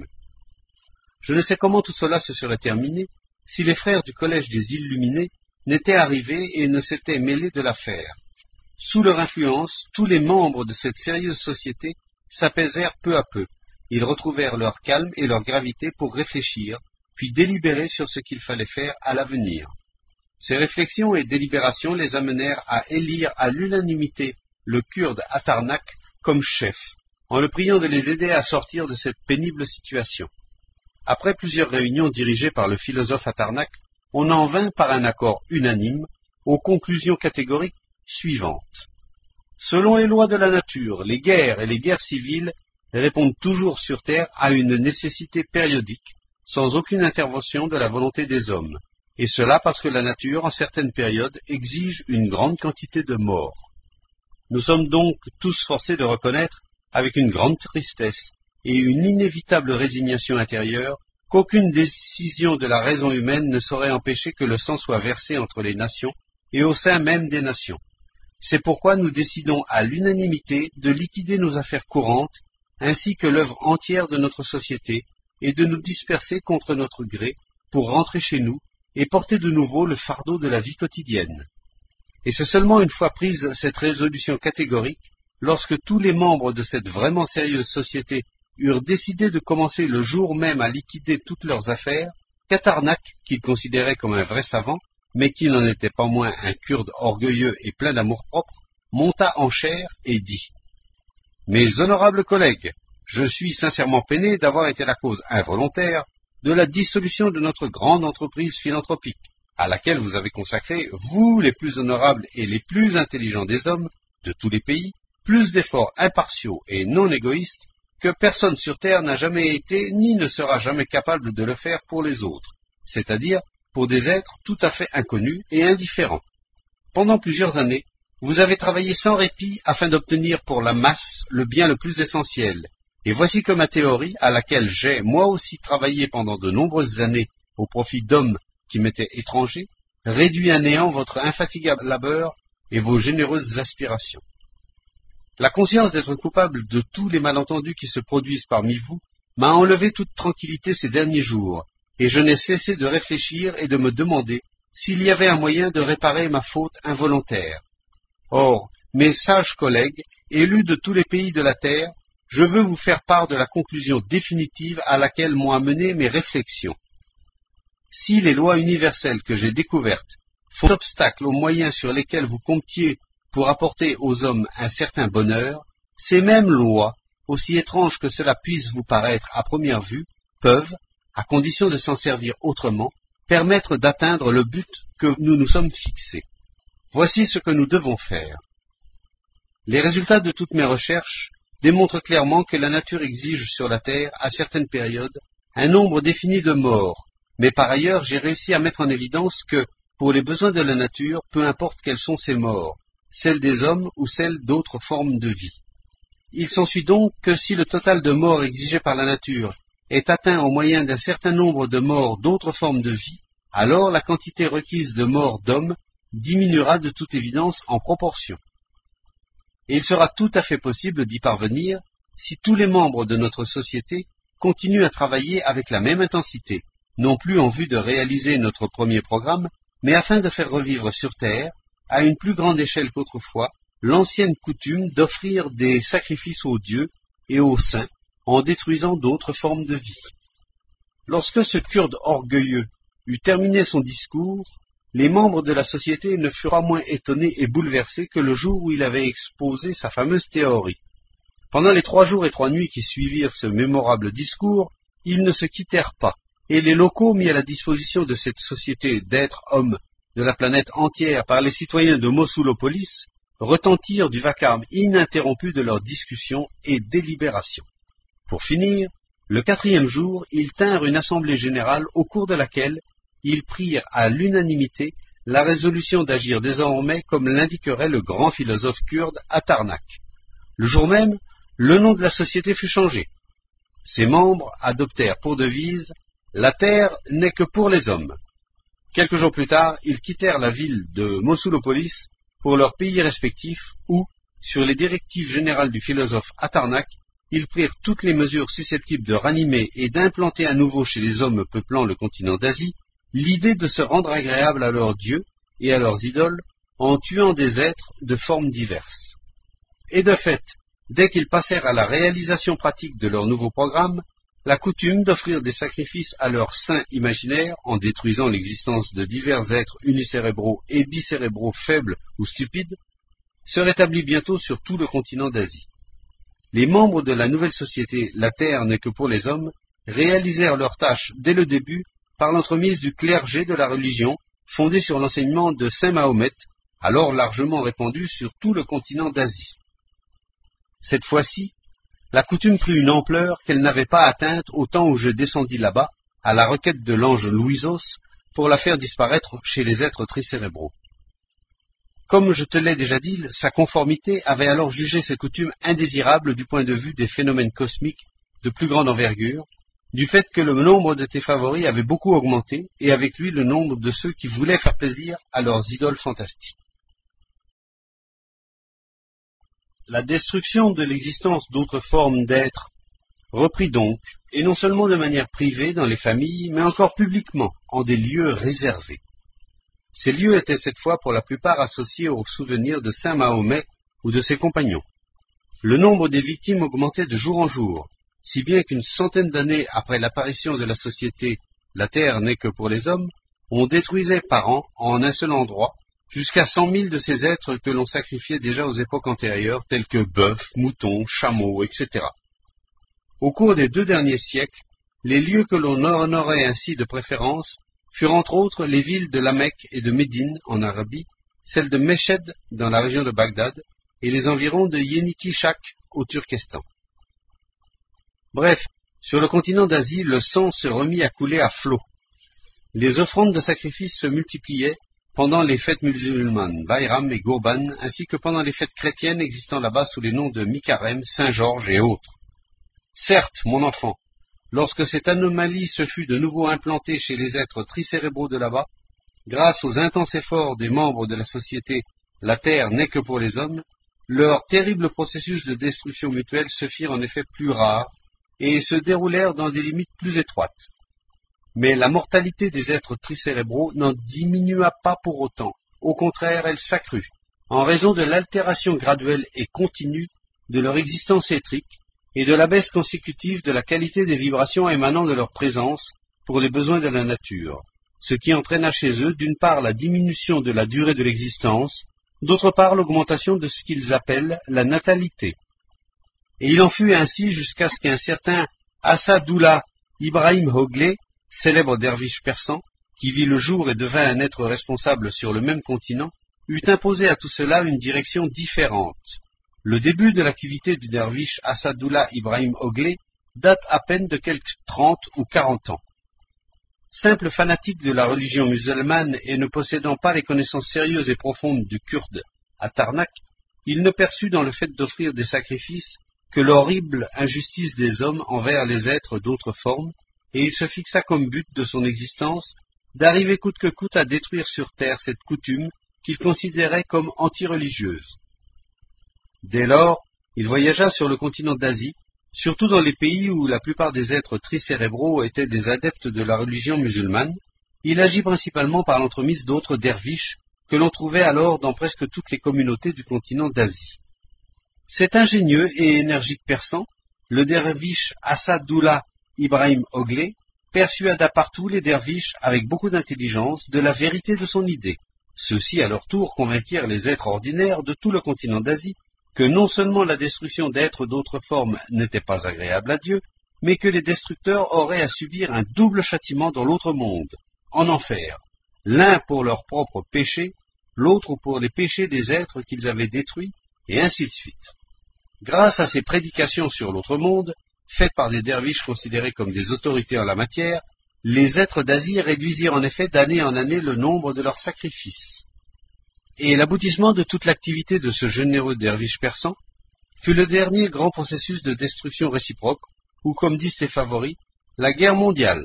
Je ne sais comment tout cela se serait terminé si les frères du collège des Illuminés n'étaient arrivés et ne s'étaient mêlés de l'affaire. Sous leur influence, tous les membres de cette sérieuse société s'apaisèrent peu à peu. Ils retrouvèrent leur calme et leur gravité pour réfléchir, puis délibérer sur ce qu'il fallait faire à l'avenir. Ces réflexions et délibérations les amenèrent à élire à l'unanimité le Kurde Atarnak comme chef, en le priant de les aider à sortir de cette pénible situation. Après plusieurs réunions dirigées par le philosophe Atarnak, on en vint par un accord unanime aux conclusions catégoriques suivantes. Selon les lois de la nature, les guerres et les guerres civiles répondent toujours sur Terre à une nécessité périodique, sans aucune intervention de la volonté des hommes, et cela parce que la nature, en certaines périodes, exige une grande quantité de morts. Nous sommes donc tous forcés de reconnaître, avec une grande tristesse et une inévitable résignation intérieure, qu'aucune décision de la raison humaine ne saurait empêcher que le sang soit versé entre les nations et au sein même des nations. C'est pourquoi nous décidons à l'unanimité de liquider nos affaires courantes, ainsi que l'œuvre entière de notre société, et de nous disperser contre notre gré, pour rentrer chez nous et porter de nouveau le fardeau de la vie quotidienne. Et c'est seulement une fois prise cette résolution catégorique, lorsque tous les membres de cette vraiment sérieuse société eurent décidé de commencer le jour même à liquider toutes leurs affaires, qu'Atarnak, qu'ils considéraient comme un vrai savant, mais qui n'en était pas moins un Kurde orgueilleux et plein d'amour-propre, monta en chair et dit « Mes honorables collègues, je suis sincèrement peiné d'avoir été la cause involontaire de la dissolution de notre grande entreprise philanthropique, à laquelle vous avez consacré, vous les plus honorables et les plus intelligents des hommes de tous les pays, plus d'efforts impartiaux et non égoïstes que personne sur terre n'a jamais été ni ne sera jamais capable de le faire pour les autres, c'est-à-dire pour des êtres tout à fait inconnus et indifférents. Pendant plusieurs années, vous avez travaillé sans répit afin d'obtenir pour la masse le bien le plus essentiel, et voici que ma théorie, à laquelle j'ai moi aussi travaillé pendant de nombreuses années au profit d'hommes qui m'étaient étrangers, réduit à néant votre infatigable labeur et vos généreuses aspirations. La conscience d'être coupable de tous les malentendus qui se produisent parmi vous m'a enlevé toute tranquillité ces derniers jours, et je n'ai cessé de réfléchir et de me demander s'il y avait un moyen de réparer ma faute involontaire. Or, mes sages collègues, élus de tous les pays de la terre, je veux vous faire part de la conclusion définitive à laquelle m'ont amené mes réflexions. Si les lois universelles que j'ai découvertes font obstacle aux moyens sur lesquels vous comptiez pour apporter aux hommes un certain bonheur, ces mêmes lois, aussi étranges que cela puisse vous paraître à première vue, peuvent, à condition de s'en servir autrement, permettre d'atteindre le but que nous nous sommes fixés. Voici ce que nous devons faire. Les résultats de toutes mes recherches démontrent clairement que la nature exige sur la Terre, à certaines périodes, un nombre défini de morts, mais par ailleurs j'ai réussi à mettre en évidence que, pour les besoins de la nature, peu importe quelles sont ces morts, celles des hommes ou celles d'autres formes de vie. Il s'ensuit donc que si le total de morts exigé par la nature est atteint au moyen d'un certain nombre de morts d'autres formes de vie, alors la quantité requise de morts d'hommes diminuera de toute évidence en proportion. Et il sera tout à fait possible d'y parvenir si tous les membres de notre société continuent à travailler avec la même intensité, non plus en vue de réaliser notre premier programme, mais afin de faire revivre sur Terre, à une plus grande échelle qu'autrefois, l'ancienne coutume d'offrir des sacrifices aux dieux et aux saints en détruisant d'autres formes de vie. Lorsque ce Kurde orgueilleux eut terminé son discours, les membres de la société ne furent pas moins étonnés et bouleversés que le jour où il avait exposé sa fameuse théorie. Pendant les trois jours et trois nuits qui suivirent ce mémorable discours, ils ne se quittèrent pas, et les locaux mis à la disposition de cette société d'êtres hommes de la planète entière par les citoyens de Mosoulopolis retentirent du vacarme ininterrompu de leurs discussions et délibérations. Pour finir, le quatrième jour, ils tinrent une assemblée générale au cours de laquelle ils prirent à l'unanimité la résolution d'agir désormais comme l'indiquerait le grand philosophe kurde Atarnak. Le jour même, le nom de la société fut changé. Ses membres adoptèrent pour devise « La terre n'est que pour les hommes ». Quelques jours plus tard, ils quittèrent la ville de Mosoulopolis pour leurs pays respectifs où, sur les directives générales du philosophe Atarnak, ils prirent toutes les mesures susceptibles de ranimer et d'implanter à nouveau chez les hommes peuplant le continent d'Asie l'idée de se rendre agréable à leurs dieux et à leurs idoles en tuant des êtres de formes diverses. Et de fait, dès qu'ils passèrent à la réalisation pratique de leur nouveau programme, la coutume d'offrir des sacrifices à leurs saints imaginaires en détruisant l'existence de divers êtres unicérébraux et bicérébraux faibles ou stupides se rétablit bientôt sur tout le continent d'Asie. Les membres de la nouvelle société « La Terre n'est que pour les hommes » réalisèrent leur tâche dès le début par l'entremise du clergé de la religion fondée sur l'enseignement de Saint Mahomet, alors largement répandu sur tout le continent d'Asie. Cette fois-ci, la coutume prit une ampleur qu'elle n'avait pas atteinte au temps où je descendis là-bas, à la requête de l'ange Louisos, pour la faire disparaître chez les êtres tricérébraux. Comme je te l'ai déjà dit, sa conformité avait alors jugé ces coutumes indésirables du point de vue des phénomènes cosmiques de plus grande envergure, du fait que le nombre de tes favoris avait beaucoup augmenté, et avec lui le nombre de ceux qui voulaient faire plaisir à leurs idoles fantastiques. La destruction de l'existence d'autres formes d'êtres reprit donc, et non seulement de manière privée dans les familles, mais encore publiquement, en des lieux réservés. Ces lieux étaient cette fois pour la plupart associés au souvenir de saint Mahomet ou de ses compagnons. Le nombre des victimes augmentait de jour en jour, si bien qu'une centaine d'années après l'apparition de la société « La Terre n'est que pour les hommes », on détruisait par an, en un seul endroit, jusqu'à cent mille de ces êtres que l'on sacrifiait déjà aux époques antérieures, tels que bœufs, moutons, chameaux, et cetera. Au cours des deux derniers siècles, les lieux que l'on honorait ainsi de préférence furent entre autres les villes de la Mecque et de Médine en Arabie, celles de Meshed dans la région de Bagdad et les environs de Yeniçi-Şak au Turkestan. Bref, sur le continent d'Asie, le sang se remit à couler à flots. Les offrandes de sacrifices se multipliaient pendant les fêtes musulmanes, Bayram et Gourban, ainsi que pendant les fêtes chrétiennes existant là-bas sous les noms de Mikarem, Saint-Georges et autres. Certes, mon enfant, lorsque cette anomalie se fut de nouveau implantée chez les êtres tricérébraux de là-bas, grâce aux intenses efforts des membres de la société « La Terre n'est que pour les hommes », leurs terribles processus de destruction mutuelle se firent en effet plus rares et se déroulèrent dans des limites plus étroites. Mais la mortalité des êtres tricérébraux n'en diminua pas pour autant. Au contraire, elle s'accrut, en raison de l'altération graduelle et continue de leur existence éthrique et de la baisse consécutive de la qualité des vibrations émanant de leur présence pour les besoins de la nature, ce qui entraîna chez eux d'une part la diminution de la durée de l'existence, d'autre part l'augmentation de ce qu'ils appellent la natalité. Et il en fut ainsi jusqu'à ce qu'un certain Assadullah Ibrahim Oghlet, célèbre derviche persan, qui vit le jour et devint un être responsable sur le même continent, eut imposé à tout cela une direction différente. Le début de l'activité du derviche Assadullah Ibrahim Oghlet date à peine de quelques trente ou quarante ans. Simple fanatique de la religion musulmane et ne possédant pas les connaissances sérieuses et profondes du kurde à Tarnak, il ne perçut dans le fait d'offrir des sacrifices que l'horrible injustice des hommes envers les êtres d'autres formes, et il se fixa comme but de son existence d'arriver coûte que coûte à détruire sur terre cette coutume qu'il considérait comme anti-religieuse. Dès lors, il voyagea sur le continent d'Asie, surtout dans les pays où la plupart des êtres tricérébraux étaient des adeptes de la religion musulmane. Il agit principalement par l'entremise d'autres derviches que l'on trouvait alors dans presque toutes les communautés du continent d'Asie. Cet ingénieux et énergique persan, le derviche Assadullah Ibrahim Oghlet, persuada partout les derviches avec beaucoup d'intelligence de la vérité de son idée. Ceux-ci, à leur tour, convainquirent les êtres ordinaires de tout le continent d'Asie que non seulement la destruction d'êtres d'autres formes n'était pas agréable à Dieu, mais que les destructeurs auraient à subir un double châtiment dans l'autre monde, en enfer, l'un pour leurs propres péchés, l'autre pour les péchés des êtres qu'ils avaient détruits, et ainsi de suite. Grâce à ces prédications sur l'autre monde, faites par des derviches considérés comme des autorités en la matière, les êtres d'Asie réduisirent en effet d'année en année le nombre de leurs sacrifices. Et l'aboutissement de toute l'activité de ce généreux derviche persan fut le dernier grand processus de destruction réciproque, ou comme disent ses favoris, la guerre mondiale.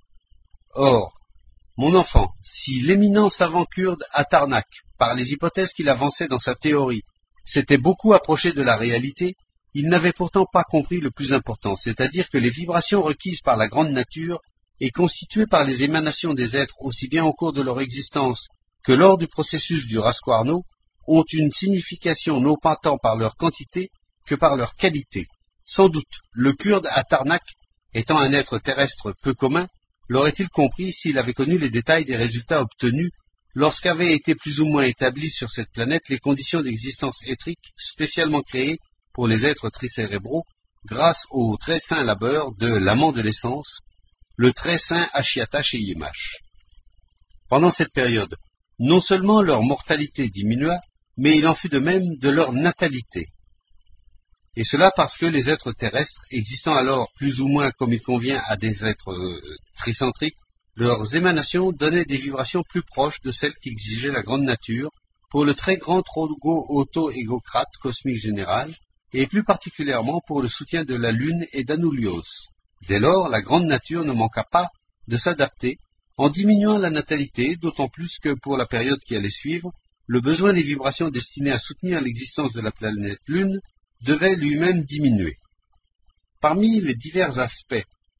Or, mon enfant, si l'éminent savant kurde Atarnak, par les hypothèses qu'il avançait dans sa théorie, s'était beaucoup approché de la réalité, il n'avait pourtant pas compris le plus important, c'est-à-dire que les vibrations requises par la grande nature et constituées par les émanations des êtres aussi bien au cours de leur existence que lors du processus du Rasquarno, ont une signification non pas tant par leur quantité que par leur qualité. Sans doute, le kurde Atarnak, étant un être terrestre peu commun, l'aurait-il compris s'il avait connu les détails des résultats obtenus lorsqu'avaient été plus ou moins établies sur cette planète les conditions d'existence éthrique spécialement créées pour les êtres tricérébraux grâce au très saint labeur de l'amant de l'essence, le très saint Ashiata Sheyemash. Pendant cette période, non seulement leur mortalité diminua, mais il en fut de même de leur natalité. Et cela parce que les êtres terrestres, existant alors plus ou moins comme il convient à des êtres euh, tricentriques, leurs émanations donnaient des vibrations plus proches de celles qu'exigeait la grande nature pour le très grand Trogo auto-égocrate cosmique général, et plus particulièrement pour le soutien de la Lune et d'Anoulios. Dès lors, la grande nature ne manqua pas de s'adapter, en diminuant la natalité, d'autant plus que pour la période qui allait suivre, le besoin des vibrations destinées à soutenir l'existence de la planète Lune devait lui-même diminuer. Parmi les divers aspects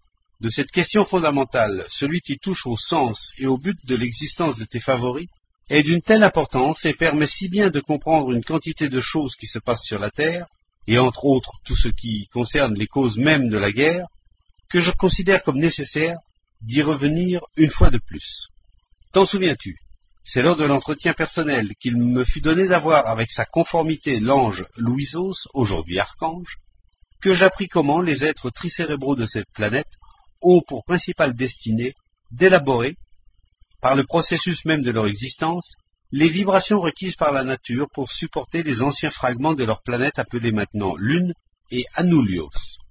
de cette question fondamentale, celui qui touche au sens et au but de l'existence de tes favoris, est d'une telle importance et permet si bien de comprendre une quantité de choses qui se passent sur la terre, et entre autres tout ce qui concerne les causes mêmes de la guerre, que je considère comme nécessaire d'y revenir une fois de plus. T'en souviens-tu? C'est lors de l'entretien personnel qu'il me fut donné d'avoir avec sa conformité l'ange Louisos, aujourd'hui archange, que j'appris comment les êtres tricérébraux de cette planète ont pour principale destinée d'élaborer, par le processus même de leur existence, les vibrations requises par la nature pour supporter les anciens fragments de leur planète appelés maintenant Lune et Anoulios.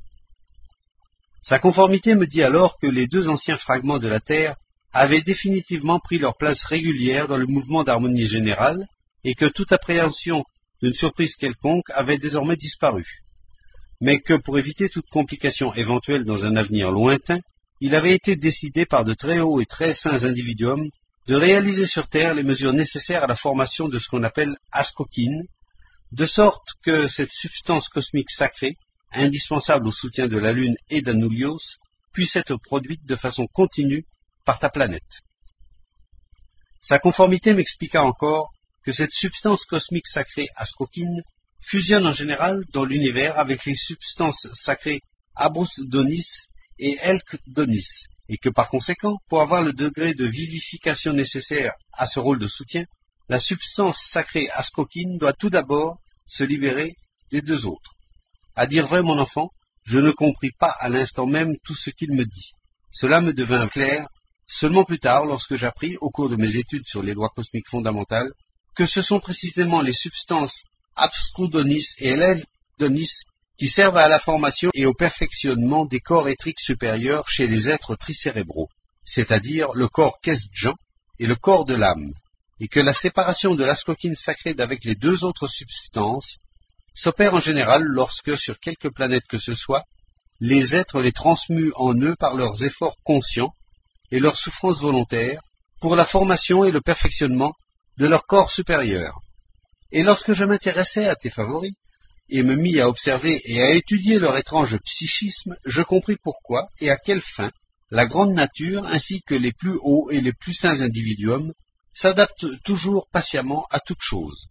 Sa conformité me dit alors que les deux anciens fragments de la Terre avaient définitivement pris leur place régulière dans le mouvement d'harmonie générale et que toute appréhension d'une surprise quelconque avait désormais disparu, mais que pour éviter toute complication éventuelle dans un avenir lointain, il avait été décidé par de très hauts et très saints individuums de réaliser sur Terre les mesures nécessaires à la formation de ce qu'on appelle Askokin, de sorte que cette substance cosmique sacrée, indispensable au soutien de la Lune et d'Anoulios, puisse être produite de façon continue par ta planète. Sa conformité m'expliqua encore que cette substance cosmique sacrée Askokin fusionne en général dans l'univers avec les substances sacrées Abrus-Donis et Elk-Donis, et que par conséquent, pour avoir le degré de vivification nécessaire à ce rôle de soutien, la substance sacrée Askokin doit tout d'abord se libérer des deux autres. À dire vrai, mon enfant, je ne compris pas à l'instant même tout ce qu'il me dit. Cela me devint clair seulement plus tard, lorsque j'appris, au cours de mes études sur les lois cosmiques fondamentales, que ce sont précisément les substances Abstrudonis et Elk-Donis qui servent à la formation et au perfectionnement des corps éthriques supérieurs chez les êtres tricérébraux, c'est-à-dire le corps Kesdjan et le corps de l'âme, et que la séparation de l'Askokin sacrée d'avec les deux autres substances s'opère en général lorsque, sur quelque planète que ce soit, les êtres les transmuent en eux par leurs efforts conscients et leurs souffrances volontaires pour la formation et le perfectionnement de leur corps supérieur. Et lorsque je m'intéressai à tes favoris, et me mis à observer et à étudier leur étrange psychisme, je compris pourquoi et à quelle fin la grande nature, ainsi que les plus hauts et les plus saints individuums, s'adaptent toujours patiemment à toute chose.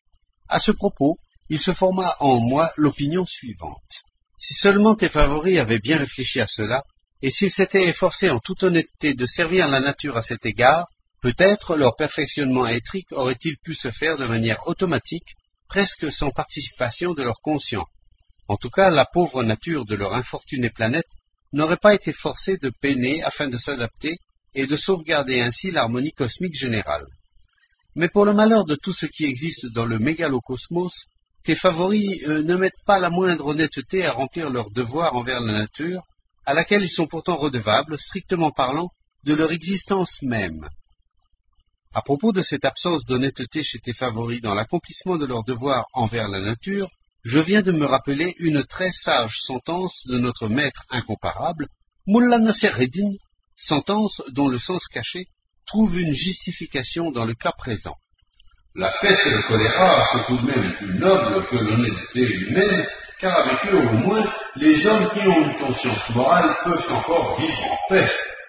À ce propos, il se forma en moi l'opinion suivante. Si seulement tes favoris avaient bien réfléchi à cela, et s'ils s'étaient efforcés en toute honnêteté de servir la nature à cet égard, peut-être leur perfectionnement éthrique aurait-il pu se faire de manière automatique, presque sans participation de leur conscient. En tout cas, la pauvre nature de leur infortunée planète n'aurait pas été forcée de peiner afin de s'adapter et de sauvegarder ainsi l'harmonie cosmique générale. Mais pour le malheur de tout ce qui existe dans le mégalocosmos, tes favoris euh, ne mettent pas la moindre honnêteté à remplir leur devoir envers la nature, à laquelle ils sont pourtant redevables, strictement parlant, de leur existence même. À propos de cette absence d'honnêteté chez tes favoris dans l'accomplissement de leur devoir envers la nature, je viens de me rappeler une très sage sentence de notre maître incomparable, Mullah Nasser-Eddin, sentence dont le sens caché trouve une justification dans le cas présent. La peste et le choléra sont tout de même plus nobles que l'honnêteté humaine, car avec eux au moins, les hommes qui ont une conscience morale peuvent encore vivre en paix.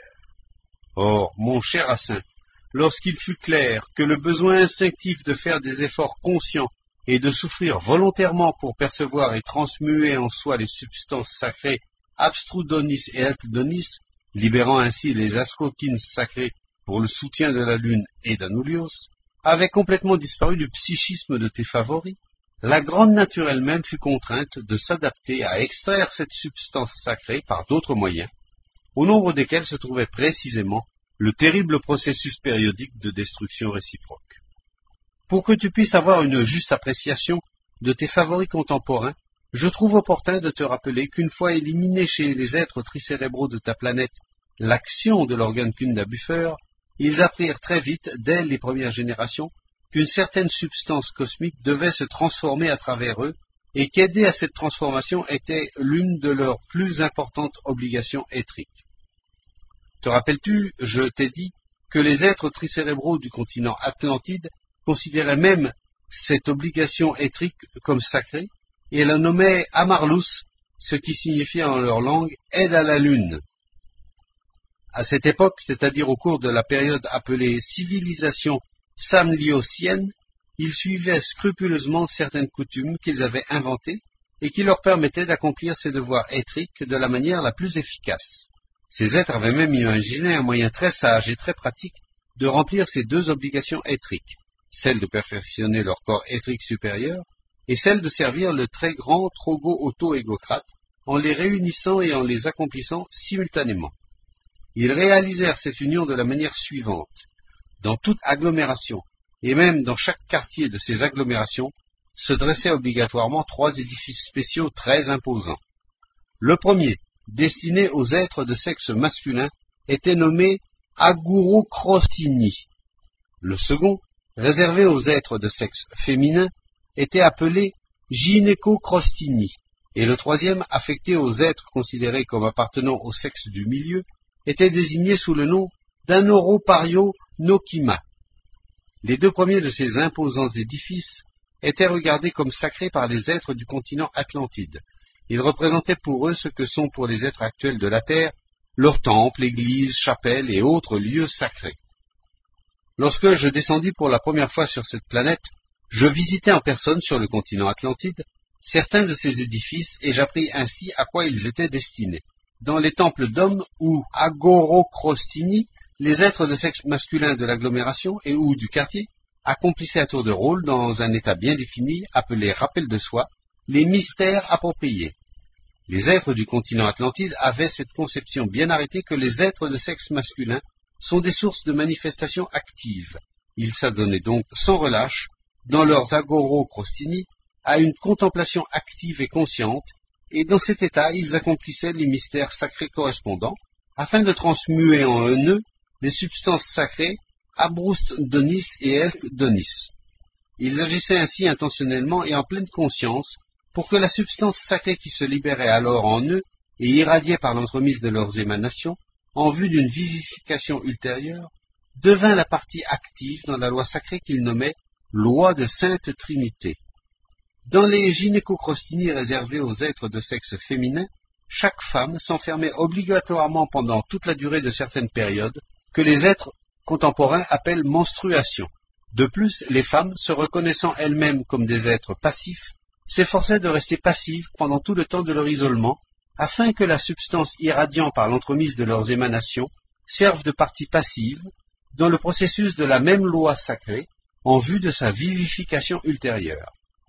Or, mon cher Hassan, lorsqu'il fut clair que le besoin instinctif de faire des efforts conscients et de souffrir volontairement pour percevoir et transmuer en soi les substances sacrées Abstrudonis et Elk-Donis, libérant ainsi les Askokins sacrés pour le soutien de la Lune et d'Anoulios, avait complètement disparu du psychisme de tes favoris, la grande nature elle-même fut contrainte de s'adapter à extraire cette substance sacrée par d'autres moyens, au nombre desquels se trouvait précisément le terrible processus périodique de destruction réciproque. Pour que tu puisses avoir une juste appréciation de tes favoris contemporains, je trouve opportun de te rappeler qu'une fois éliminé chez les êtres tricérébraux de ta planète l'action de l'organe Kunda Buffer, ils apprirent très vite, dès les premières générations, qu'une certaine substance cosmique devait se transformer à travers eux et qu'aider à cette transformation était l'une de leurs plus importantes obligations éthriques. Te rappelles-tu, je t'ai dit, que les êtres tricérébraux du continent Atlantide considéraient même cette obligation éthrique comme sacrée et la nommaient Amarlus, ce qui signifiait en leur langue « aide à la lune ». À cette époque, c'est-à-dire au cours de la période appelée civilisation samliosienne, ils suivaient scrupuleusement certaines coutumes qu'ils avaient inventées et qui leur permettaient d'accomplir ces devoirs éthriques de la manière la plus efficace. Ces êtres avaient même imaginé un moyen très sage et très pratique de remplir ces deux obligations éthriques, celle de perfectionner leur corps éthrique supérieur et celle de servir le très grand Trogo auto-égocrate en les réunissant et en les accomplissant simultanément. Ils réalisèrent cette union de la manière suivante. Dans toute agglomération, et même dans chaque quartier de ces agglomérations, se dressaient obligatoirement trois édifices spéciaux très imposants. Le premier, destiné aux êtres de sexe masculin, était nommé Agourokrostini. Le second, réservé aux êtres de sexe féminin, était appelé Gynécokrostini, et le troisième, affecté aux êtres considérés comme appartenant au sexe du milieu, était désigné sous le nom d'Anoropario Nokima. Les deux premiers de ces imposants édifices étaient regardés comme sacrés par les êtres du continent Atlantide. Ils représentaient pour eux ce que sont pour les êtres actuels de la Terre leurs temples, églises, chapelles et autres lieux sacrés. Lorsque je descendis pour la première fois sur cette planète, je visitai en personne sur le continent Atlantide certains de ces édifices et j'appris ainsi à quoi ils étaient destinés. Dans les temples d'hommes ou Agourokrostini, les êtres de sexe masculin de l'agglomération et ou du quartier accomplissaient à tour de rôle, dans un état bien défini, appelé rappel de soi, les mystères appropriés. Les êtres du continent Atlantide avaient cette conception bien arrêtée que les êtres de sexe masculin sont des sources de manifestations actives. Ils s'adonnaient donc sans relâche, dans leurs Agourokrostini, à une contemplation active et consciente, et dans cet état ils accomplissaient les mystères sacrés correspondants, afin de transmuer en eux les substances sacrées Abroust Donis et Elk Donis. Ils agissaient ainsi intentionnellement et en pleine conscience pour que la substance sacrée qui se libérait alors en eux et irradiait par l'entremise de leurs émanations, en vue d'une vivification ultérieure, devint la partie active dans la loi sacrée qu'ils nommaient loi de Sainte Trinité. Dans les gynécokrostini réservés aux êtres de sexe féminin, chaque femme s'enfermait obligatoirement pendant toute la durée de certaines périodes que les êtres contemporains appellent menstruation. De plus, les femmes, se reconnaissant elles-mêmes comme des êtres passifs, s'efforçaient de rester passives pendant tout le temps de leur isolement, afin que la substance irradiant par l'entremise de leurs émanations serve de partie passive dans le processus de la même loi sacrée en vue de sa vivification ultérieure.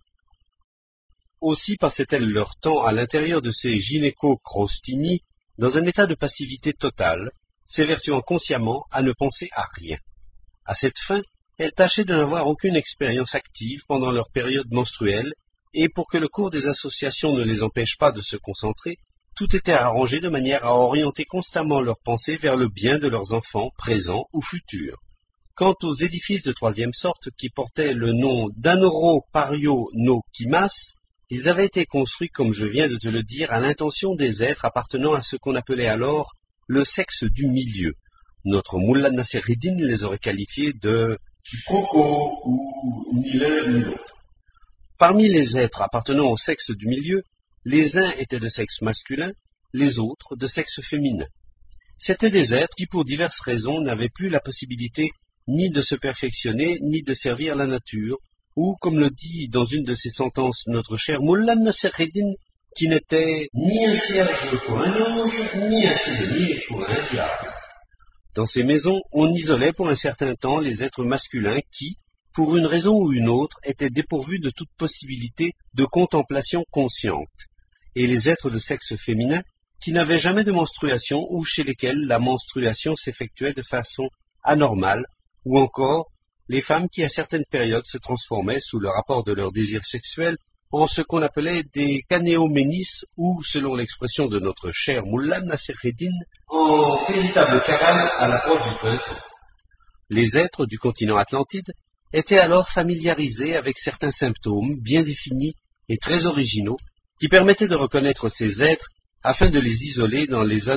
Aussi passaient-elles leur temps à l'intérieur de ces gynécokrostini dans un état de passivité totale, s'évertuant consciemment à ne penser à rien. À cette fin, elles tâchaient de n'avoir aucune expérience active pendant leur période menstruelle, et pour que le cours des associations ne les empêche pas de se concentrer, tout était arrangé de manière à orienter constamment leurs pensées vers le bien de leurs enfants, présents ou futurs. Quant aux édifices de troisième sorte, qui portaient le nom d'Anoropario Nokimas, ils avaient été construits, comme je viens de te le dire, à l'intention des êtres appartenant à ce qu'on appelait alors le sexe du milieu. Notre Mullah Nassereddin les aurait qualifiés de quiproquos ou ni l'un ni l'autre. Parmi les êtres appartenant au sexe du milieu, les uns étaient de sexe masculin, les autres de sexe féminin. C'étaient des êtres qui, pour diverses raisons, n'avaient plus la possibilité ni de se perfectionner, ni de servir la nature, ou, comme le dit dans une de ses sentences notre cher Mullah Nassereddin, qui n'était ni un cierge pour un ange, ni un prisonnier pour un diable. Dans ces maisons, on isolait pour un certain temps les êtres masculins qui, pour une raison ou une autre, étaient dépourvus de toute possibilité de contemplation consciente, et les êtres de sexe féminin qui n'avaient jamais de menstruation ou chez lesquels la menstruation s'effectuait de façon anormale, ou encore les femmes qui à certaines périodes se transformaient sous le rapport de leur désir sexuel en ce qu'on appelait des canéoménis ou, selon l'expression de notre cher Mullah Nassereddin, en véritable cavale à l'approche du printemps. Les êtres du continent Atlantide étaient alors familiarisés avec certains symptômes bien définis et très originaux qui permettaient de reconnaître ces êtres afin de les isoler dans les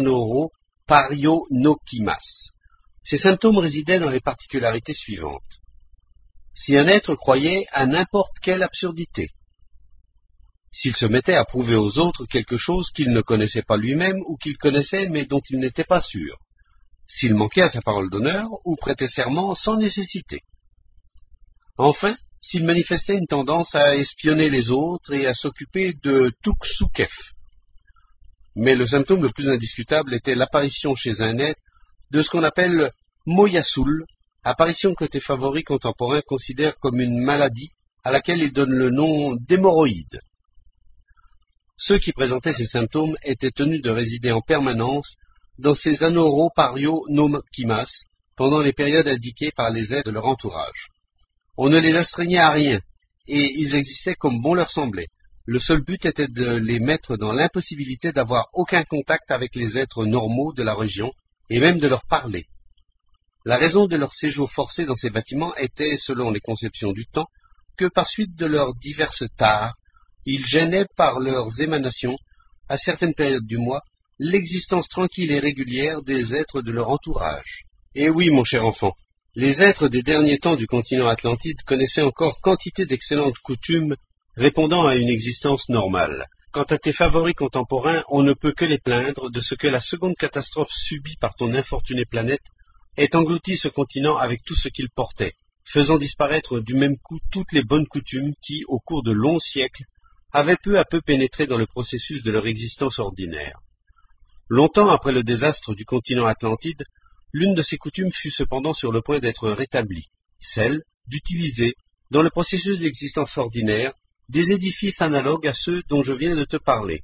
Anoropario-Nokimas. Ces symptômes résidaient dans les particularités suivantes. Si un être croyait à n'importe quelle absurdité, s'il se mettait à prouver aux autres quelque chose qu'il ne connaissait pas lui-même ou qu'il connaissait mais dont il n'était pas sûr, s'il manquait à sa parole d'honneur ou prêtait serment sans nécessité. Enfin, s'il manifestait une tendance à espionner les autres et à s'occuper de Tuksukef. Mais le symptôme le plus indiscutable était l'apparition chez un être de ce qu'on appelle Moyasul, apparition que tes favoris contemporains considèrent comme une maladie à laquelle ils donnent le nom d'hémorroïde. Ceux qui présentaient ces symptômes étaient tenus de résider en permanence dans ces anoroparionokimas pendant les périodes indiquées par les aides de leur entourage. On ne les astreignait à rien, et ils existaient comme bon leur semblait. Le seul but était de les mettre dans l'impossibilité d'avoir aucun contact avec les êtres normaux de la région, et même de leur parler. La raison de leur séjour forcé dans ces bâtiments était, selon les conceptions du temps, que par suite de leurs diverses tares, ils gênaient par leurs émanations, à certaines périodes du mois, l'existence tranquille et régulière des êtres de leur entourage. Et oui, mon cher enfant, les êtres des derniers temps du continent Atlantide connaissaient encore quantité d'excellentes coutumes répondant à une existence normale. Quant à tes favoris contemporains, on ne peut que les plaindre de ce que la seconde catastrophe subie par ton infortunée planète ait englouti ce continent avec tout ce qu'il portait, faisant disparaître du même coup toutes les bonnes coutumes qui, au cours de longs siècles, avaient peu à peu pénétré dans le processus de leur existence ordinaire. Longtemps après le désastre du continent Atlantide, l'une de ces coutumes fut cependant sur le point d'être rétablie, celle d'utiliser, dans le processus d'existence ordinaire, des édifices analogues à ceux dont je viens de te parler.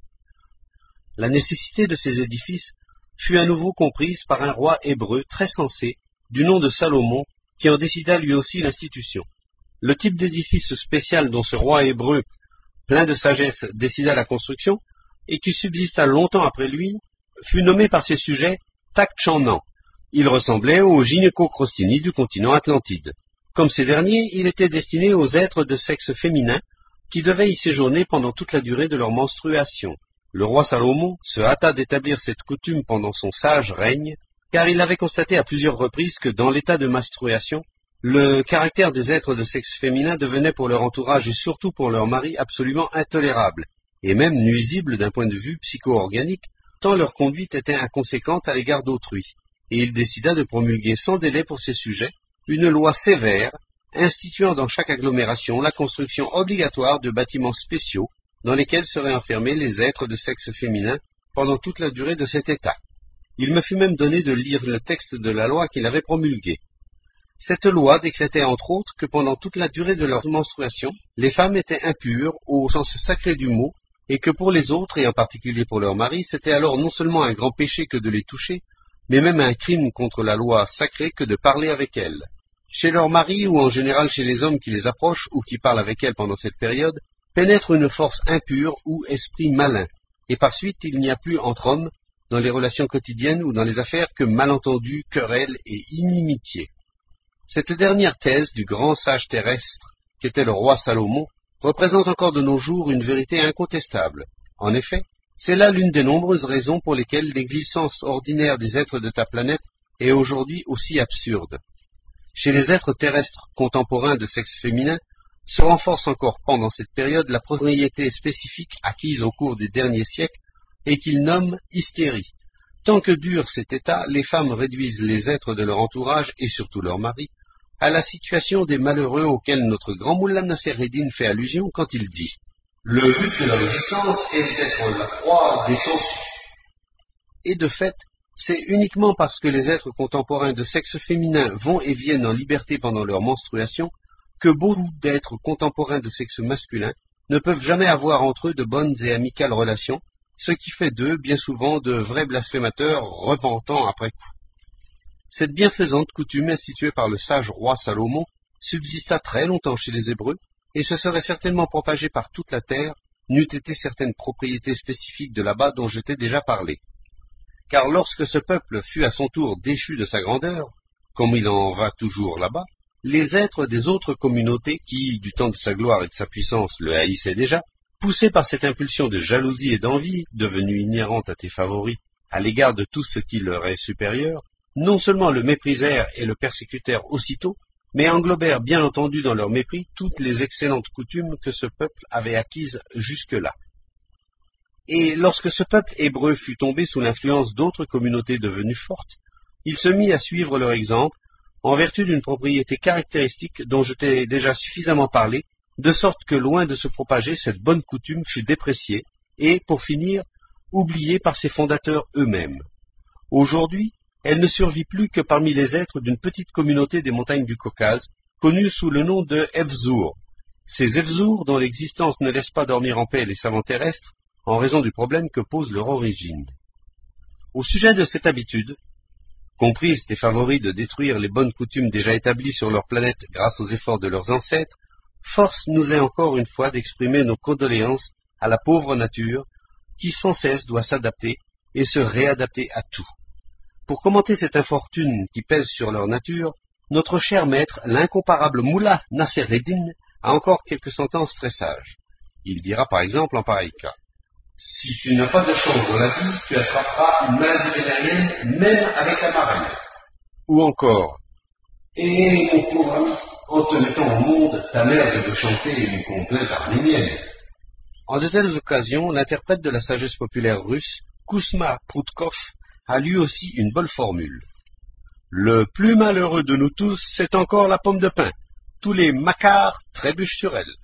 La nécessité de ces édifices fut à nouveau comprise par un roi hébreu très sensé, du nom de Salomon, qui en décida lui aussi l'institution. Le type d'édifice spécial dont ce roi hébreu, plein de sagesse, décida la construction, et qui subsista longtemps après lui, fut nommé par ses sujets Takchanan. Il ressemblait aux gynécocrostini du continent Atlantide. Comme ces derniers, il était destiné aux êtres de sexe féminin qui devaient y séjourner pendant toute la durée de leur menstruation. Le roi Salomon se hâta d'établir cette coutume pendant son sage règne, car il avait constaté à plusieurs reprises que dans l'état de menstruation, le caractère des êtres de sexe féminin devenait pour leur entourage et surtout pour leur mari absolument intolérable, et même nuisible d'un point de vue psycho-organique, tant leur conduite était inconséquente à l'égard d'autrui. Et il décida de promulguer sans délai pour ces sujets une loi sévère, instituant dans chaque agglomération la construction obligatoire de bâtiments spéciaux dans lesquels seraient enfermés les êtres de sexe féminin pendant toute la durée de cet état. Il me fut même donné de lire le texte de la loi qu'il avait promulguée. Cette loi décrétait entre autres que pendant toute la durée de leur menstruation, les femmes étaient impures au sens sacré du mot, et que pour les autres, et en particulier pour leurs maris, c'était alors non seulement un grand péché que de les toucher, mais même un crime contre la loi sacrée que de parler avec elles. Chez leurs maris, ou en général chez les hommes qui les approchent ou qui parlent avec elles pendant cette période, pénètre une force impure ou esprit malin, et par suite il n'y a plus entre hommes, dans les relations quotidiennes ou dans les affaires, que malentendus, querelles et inimitié. Cette dernière thèse du grand sage terrestre, qu'était le roi Salomon, représente encore de nos jours une vérité incontestable. En effet, c'est là l'une des nombreuses raisons pour lesquelles l'existence ordinaire des êtres de ta planète est aujourd'hui aussi absurde. Chez les êtres terrestres contemporains de sexe féminin, se renforce encore pendant cette période la propriété spécifique acquise au cours des derniers siècles et qu'ils nomment hystérie. Tant que dure cet état, les femmes réduisent les êtres de leur entourage, et surtout leurs maris, à la situation des malheureux auxquels notre grand Moullah Nassereddin fait allusion quand il dit « Le but de leur existence est d'être la proie des sangsues ». Et de fait, c'est uniquement parce que les êtres contemporains de sexe féminin vont et viennent en liberté pendant leur menstruation que beaucoup d'êtres contemporains de sexe masculin ne peuvent jamais avoir entre eux de bonnes et amicales relations, ce qui fait d'eux bien souvent de vrais blasphémateurs repentants après coup. Cette bienfaisante coutume instituée par le sage roi Salomon subsista très longtemps chez les Hébreux et se serait certainement propagée par toute la terre n'eût été certaines propriétés spécifiques de là-bas dont je t'ai déjà parlé. Car lorsque ce peuple fut à son tour déchu de sa grandeur, comme il en va toujours là-bas, les êtres des autres communautés qui, du temps de sa gloire et de sa puissance, le haïssaient déjà, poussés par cette impulsion de jalousie et d'envie, devenue inhérente à tes favoris, à l'égard de tout ce qui leur est supérieur, non seulement le méprisèrent et le persécutèrent aussitôt, mais englobèrent bien entendu dans leur mépris toutes les excellentes coutumes que ce peuple avait acquises jusque-là. Et lorsque ce peuple hébreu fut tombé sous l'influence d'autres communautés devenues fortes, il se mit à suivre leur exemple, en vertu d'une propriété caractéristique dont je t'ai déjà suffisamment parlé, de sorte que loin de se propager, cette bonne coutume fut dépréciée, et, pour finir, oubliée par ses fondateurs eux-mêmes. Aujourd'hui, elle ne survit plus que parmi les êtres d'une petite communauté des montagnes du Caucase, connue sous le nom de Evzour. Ces Evzour dont l'existence ne laisse pas dormir en paix les savants terrestres, en raison du problème que pose leur origine. Au sujet de cette habitude, comprise tes favoris de détruire les bonnes coutumes déjà établies sur leur planète grâce aux efforts de leurs ancêtres, force nous est encore une fois d'exprimer nos condoléances à la pauvre nature, qui sans cesse doit s'adapter et se réadapter à tout. Pour commenter cette infortune qui pèse sur leur nature, notre cher maître, l'incomparable Moullah Nassereddin, a encore quelques sentences très sages. Il dira par exemple en pareil cas: si tu n'as pas de chance dans la vie, tu attraperas une maladie vénérienne, même avec la marraine. Ou encore: et mon pauvre ami, en te mettant au monde, ta mère vient de chanter une complainte arménienne. En de telles occasions, l'interprète de la sagesse populaire russe, Kouzma Proutkov, a lui aussi une bonne formule. Le plus malheureux de nous tous, c'est encore la pomme de pin. Tous les macares trébuchent sur elle.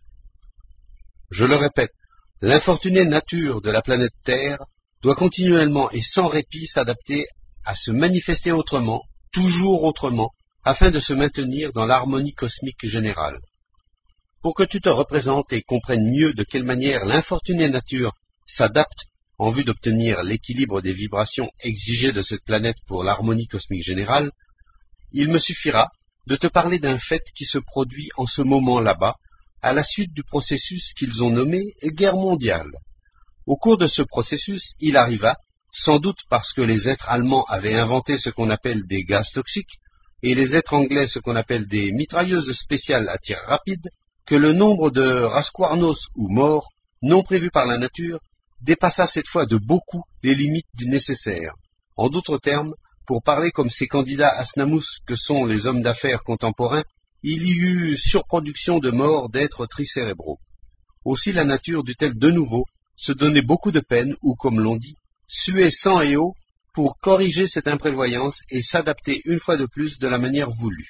Je le répète, l'infortunée nature de la planète Terre doit continuellement et sans répit s'adapter à se manifester autrement, toujours autrement, afin de se maintenir dans l'harmonie cosmique générale. Pour que tu te représentes et comprennes mieux de quelle manière l'infortunée nature s'adapte en vue d'obtenir l'équilibre des vibrations exigées de cette planète pour l'harmonie cosmique générale, il me suffira de te parler d'un fait qui se produit en ce moment là-bas, à la suite du processus qu'ils ont nommé guerre mondiale. Au cours de ce processus, il arriva, sans doute parce que les êtres allemands avaient inventé ce qu'on appelle des gaz toxiques, et les êtres anglais ce qu'on appelle des mitrailleuses spéciales à tir rapide, que le nombre de rasquarnos ou morts, non prévus par la nature, dépassa cette fois de beaucoup les limites du nécessaire. En d'autres termes, pour parler comme ces candidats asnamous que sont les hommes d'affaires contemporains, il y eut surproduction de morts d'êtres tricérébraux. Aussi la nature dut-elle de nouveau se donner beaucoup de peine, ou comme l'on dit, suer sang et eau, pour corriger cette imprévoyance et s'adapter une fois de plus de la manière voulue.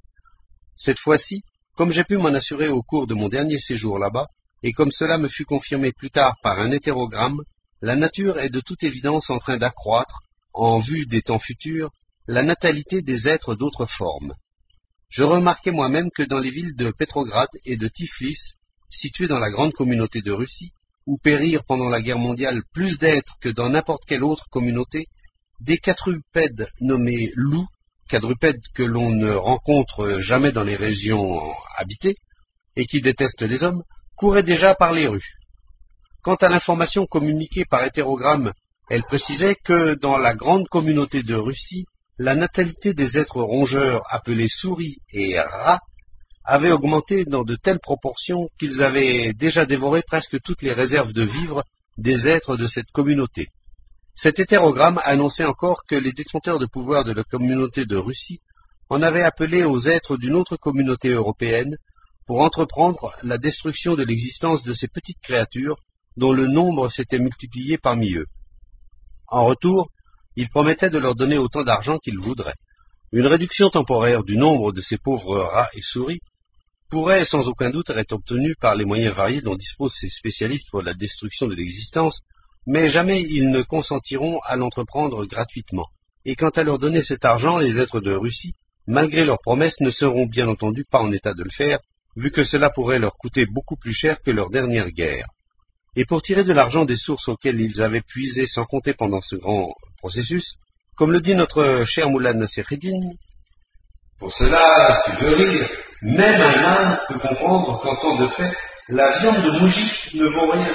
Cette fois-ci, comme j'ai pu m'en assurer au cours de mon dernier séjour là-bas, et comme cela me fut confirmé plus tard par un hétérogramme, la nature est de toute évidence en train d'accroître, en vue des temps futurs, la natalité des êtres d'autres formes. Je remarquai moi-même que dans les villes de Petrograd et de Tiflis, situées dans la grande communauté de Russie, où périrent pendant la guerre mondiale plus d'êtres que dans n'importe quelle autre communauté, des quadrupèdes nommés loups, quadrupèdes que l'on ne rencontre jamais dans les régions habitées, et qui détestent les hommes, couraient déjà par les rues. Quant à l'information communiquée par hétérogramme, elle précisait que dans la grande communauté de Russie, la natalité des êtres rongeurs appelés souris et rats avait augmenté dans de telles proportions qu'ils avaient déjà dévoré presque toutes les réserves de vivres des êtres de cette communauté. Cet hétérogramme annonçait encore que les détenteurs de pouvoir de la communauté de Russie en avaient appelé aux êtres d'une autre communauté européenne pour entreprendre la destruction de l'existence de ces petites créatures dont le nombre s'était multiplié parmi eux. En retour, il promettait de leur donner autant d'argent qu'ils voudraient. Une réduction temporaire du nombre de ces pauvres rats et souris pourrait sans aucun doute être obtenue par les moyens variés dont disposent ces spécialistes pour la destruction de l'existence, mais jamais ils ne consentiront à l'entreprendre gratuitement. Et quant à leur donner cet argent, les êtres de Russie, malgré leurs promesses, ne seront bien entendu pas en état de le faire, vu que cela pourrait leur coûter beaucoup plus cher que leur dernière guerre. Et pour tirer de l'argent des sources auxquelles ils avaient puisé sans compter pendant ce grand processus, comme le dit notre cher Moullah Nassereddin, pour cela, tu veux rire, même un âne peut comprendre qu'en temps de paix, la viande de moujik ne vaut rien.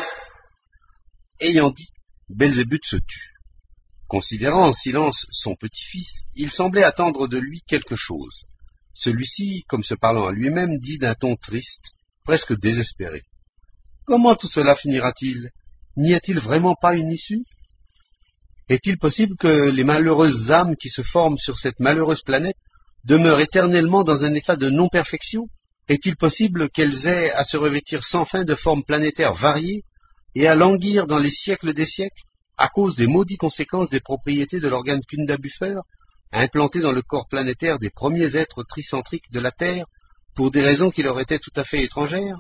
Ayant dit, Belzébuth se tut. Considérant en silence son petit-fils, il semblait attendre de lui quelque chose. Celui-ci, comme se parlant à lui-même, dit d'un ton triste, presque désespéré. Comment tout cela finira-t-il? N'y a-t-il vraiment pas une issue? Est-il possible que les malheureuses âmes qui se forment sur cette malheureuse planète demeurent éternellement dans un état de non-perfection? Est-il possible qu'elles aient à se revêtir sans fin de formes planétaires variées et à languir dans les siècles des siècles à cause des maudites conséquences des propriétés de l'organe Kunda Buffer, implanté dans le corps planétaire des premiers êtres tricentriques de la Terre, pour des raisons qui leur étaient tout à fait étrangères?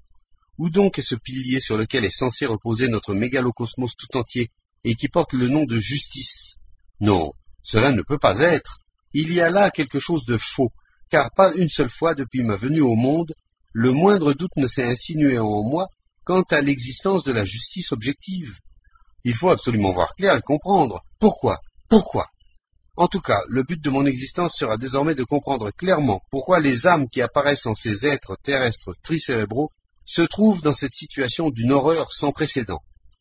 Où donc est ce pilier sur lequel est censé reposer notre mégalocosmos tout entier, et qui porte le nom de justice? Non, cela ne peut pas être. Il y a là quelque chose de faux, car pas une seule fois depuis ma venue au monde, le moindre doute ne s'est insinué en moi quant à l'existence de la justice objective. Il faut absolument voir clair et comprendre. Pourquoi? Pourquoi? En tout cas, le but de mon existence sera désormais de comprendre clairement pourquoi les âmes qui apparaissent en ces êtres terrestres tricérébraux se trouvent dans cette situation d'une horreur sans précédent.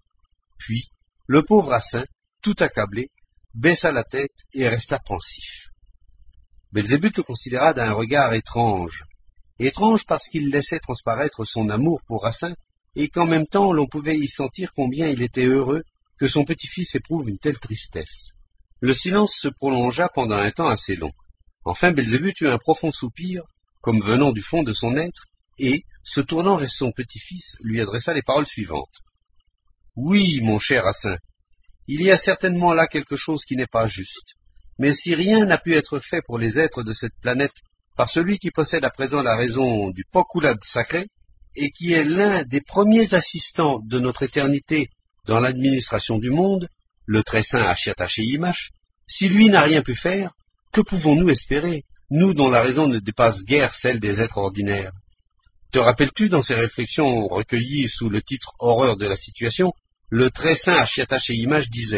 Puis, le pauvre Assin, tout accablé, baissa la tête et resta pensif. Belzébuth le considéra d'un regard étrange. Étrange parce qu'il laissait transparaître son amour pour Assin, et qu'en même temps l'on pouvait y sentir combien il était heureux que son petit-fils éprouve une telle tristesse. Le silence se prolongea pendant un temps assez long. Enfin Belzébuth eut un profond soupir, comme venant du fond de son être, et, se tournant vers son petit-fils, lui adressa les paroles suivantes. « Oui, mon cher Assin, il y a certainement là quelque chose qui n'est pas juste. Mais si rien n'a pu être fait pour les êtres de cette planète par celui qui possède à présent la raison du Pokulad sacré, et qui est l'un des premiers assistants de notre éternité dans l'administration du monde, le très saint Ashiata-Sheyimash, si lui n'a rien pu faire, que pouvons-nous espérer, nous dont la raison ne dépasse guère celle des êtres ordinaires? Te rappelles-tu, dans ces réflexions recueillies sous le titre « Horreur de la situation », le très saint Ashiata-Sheyimash disait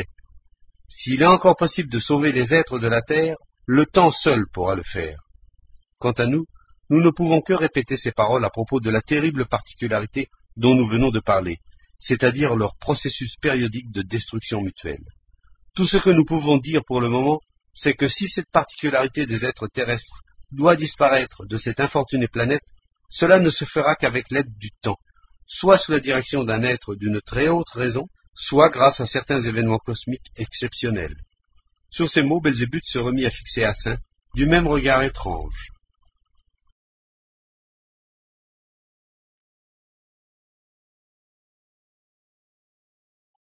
« S'il est encore possible de sauver les êtres de la terre, le temps seul pourra le faire. » Quant à nous, nous ne pouvons que répéter ces paroles à propos de la terrible particularité dont nous venons de parler, c'est-à-dire leur processus périodique de destruction mutuelle. Tout ce que nous pouvons dire pour le moment, c'est que si cette particularité des êtres terrestres doit disparaître de cette infortunée planète, cela ne se fera qu'avec l'aide du temps, soit sous la direction d'un être d'une très haute raison, soit grâce à certains événements cosmiques exceptionnels. Sur ces mots, Belzébuth se remit à fixer Assin du même regard étrange.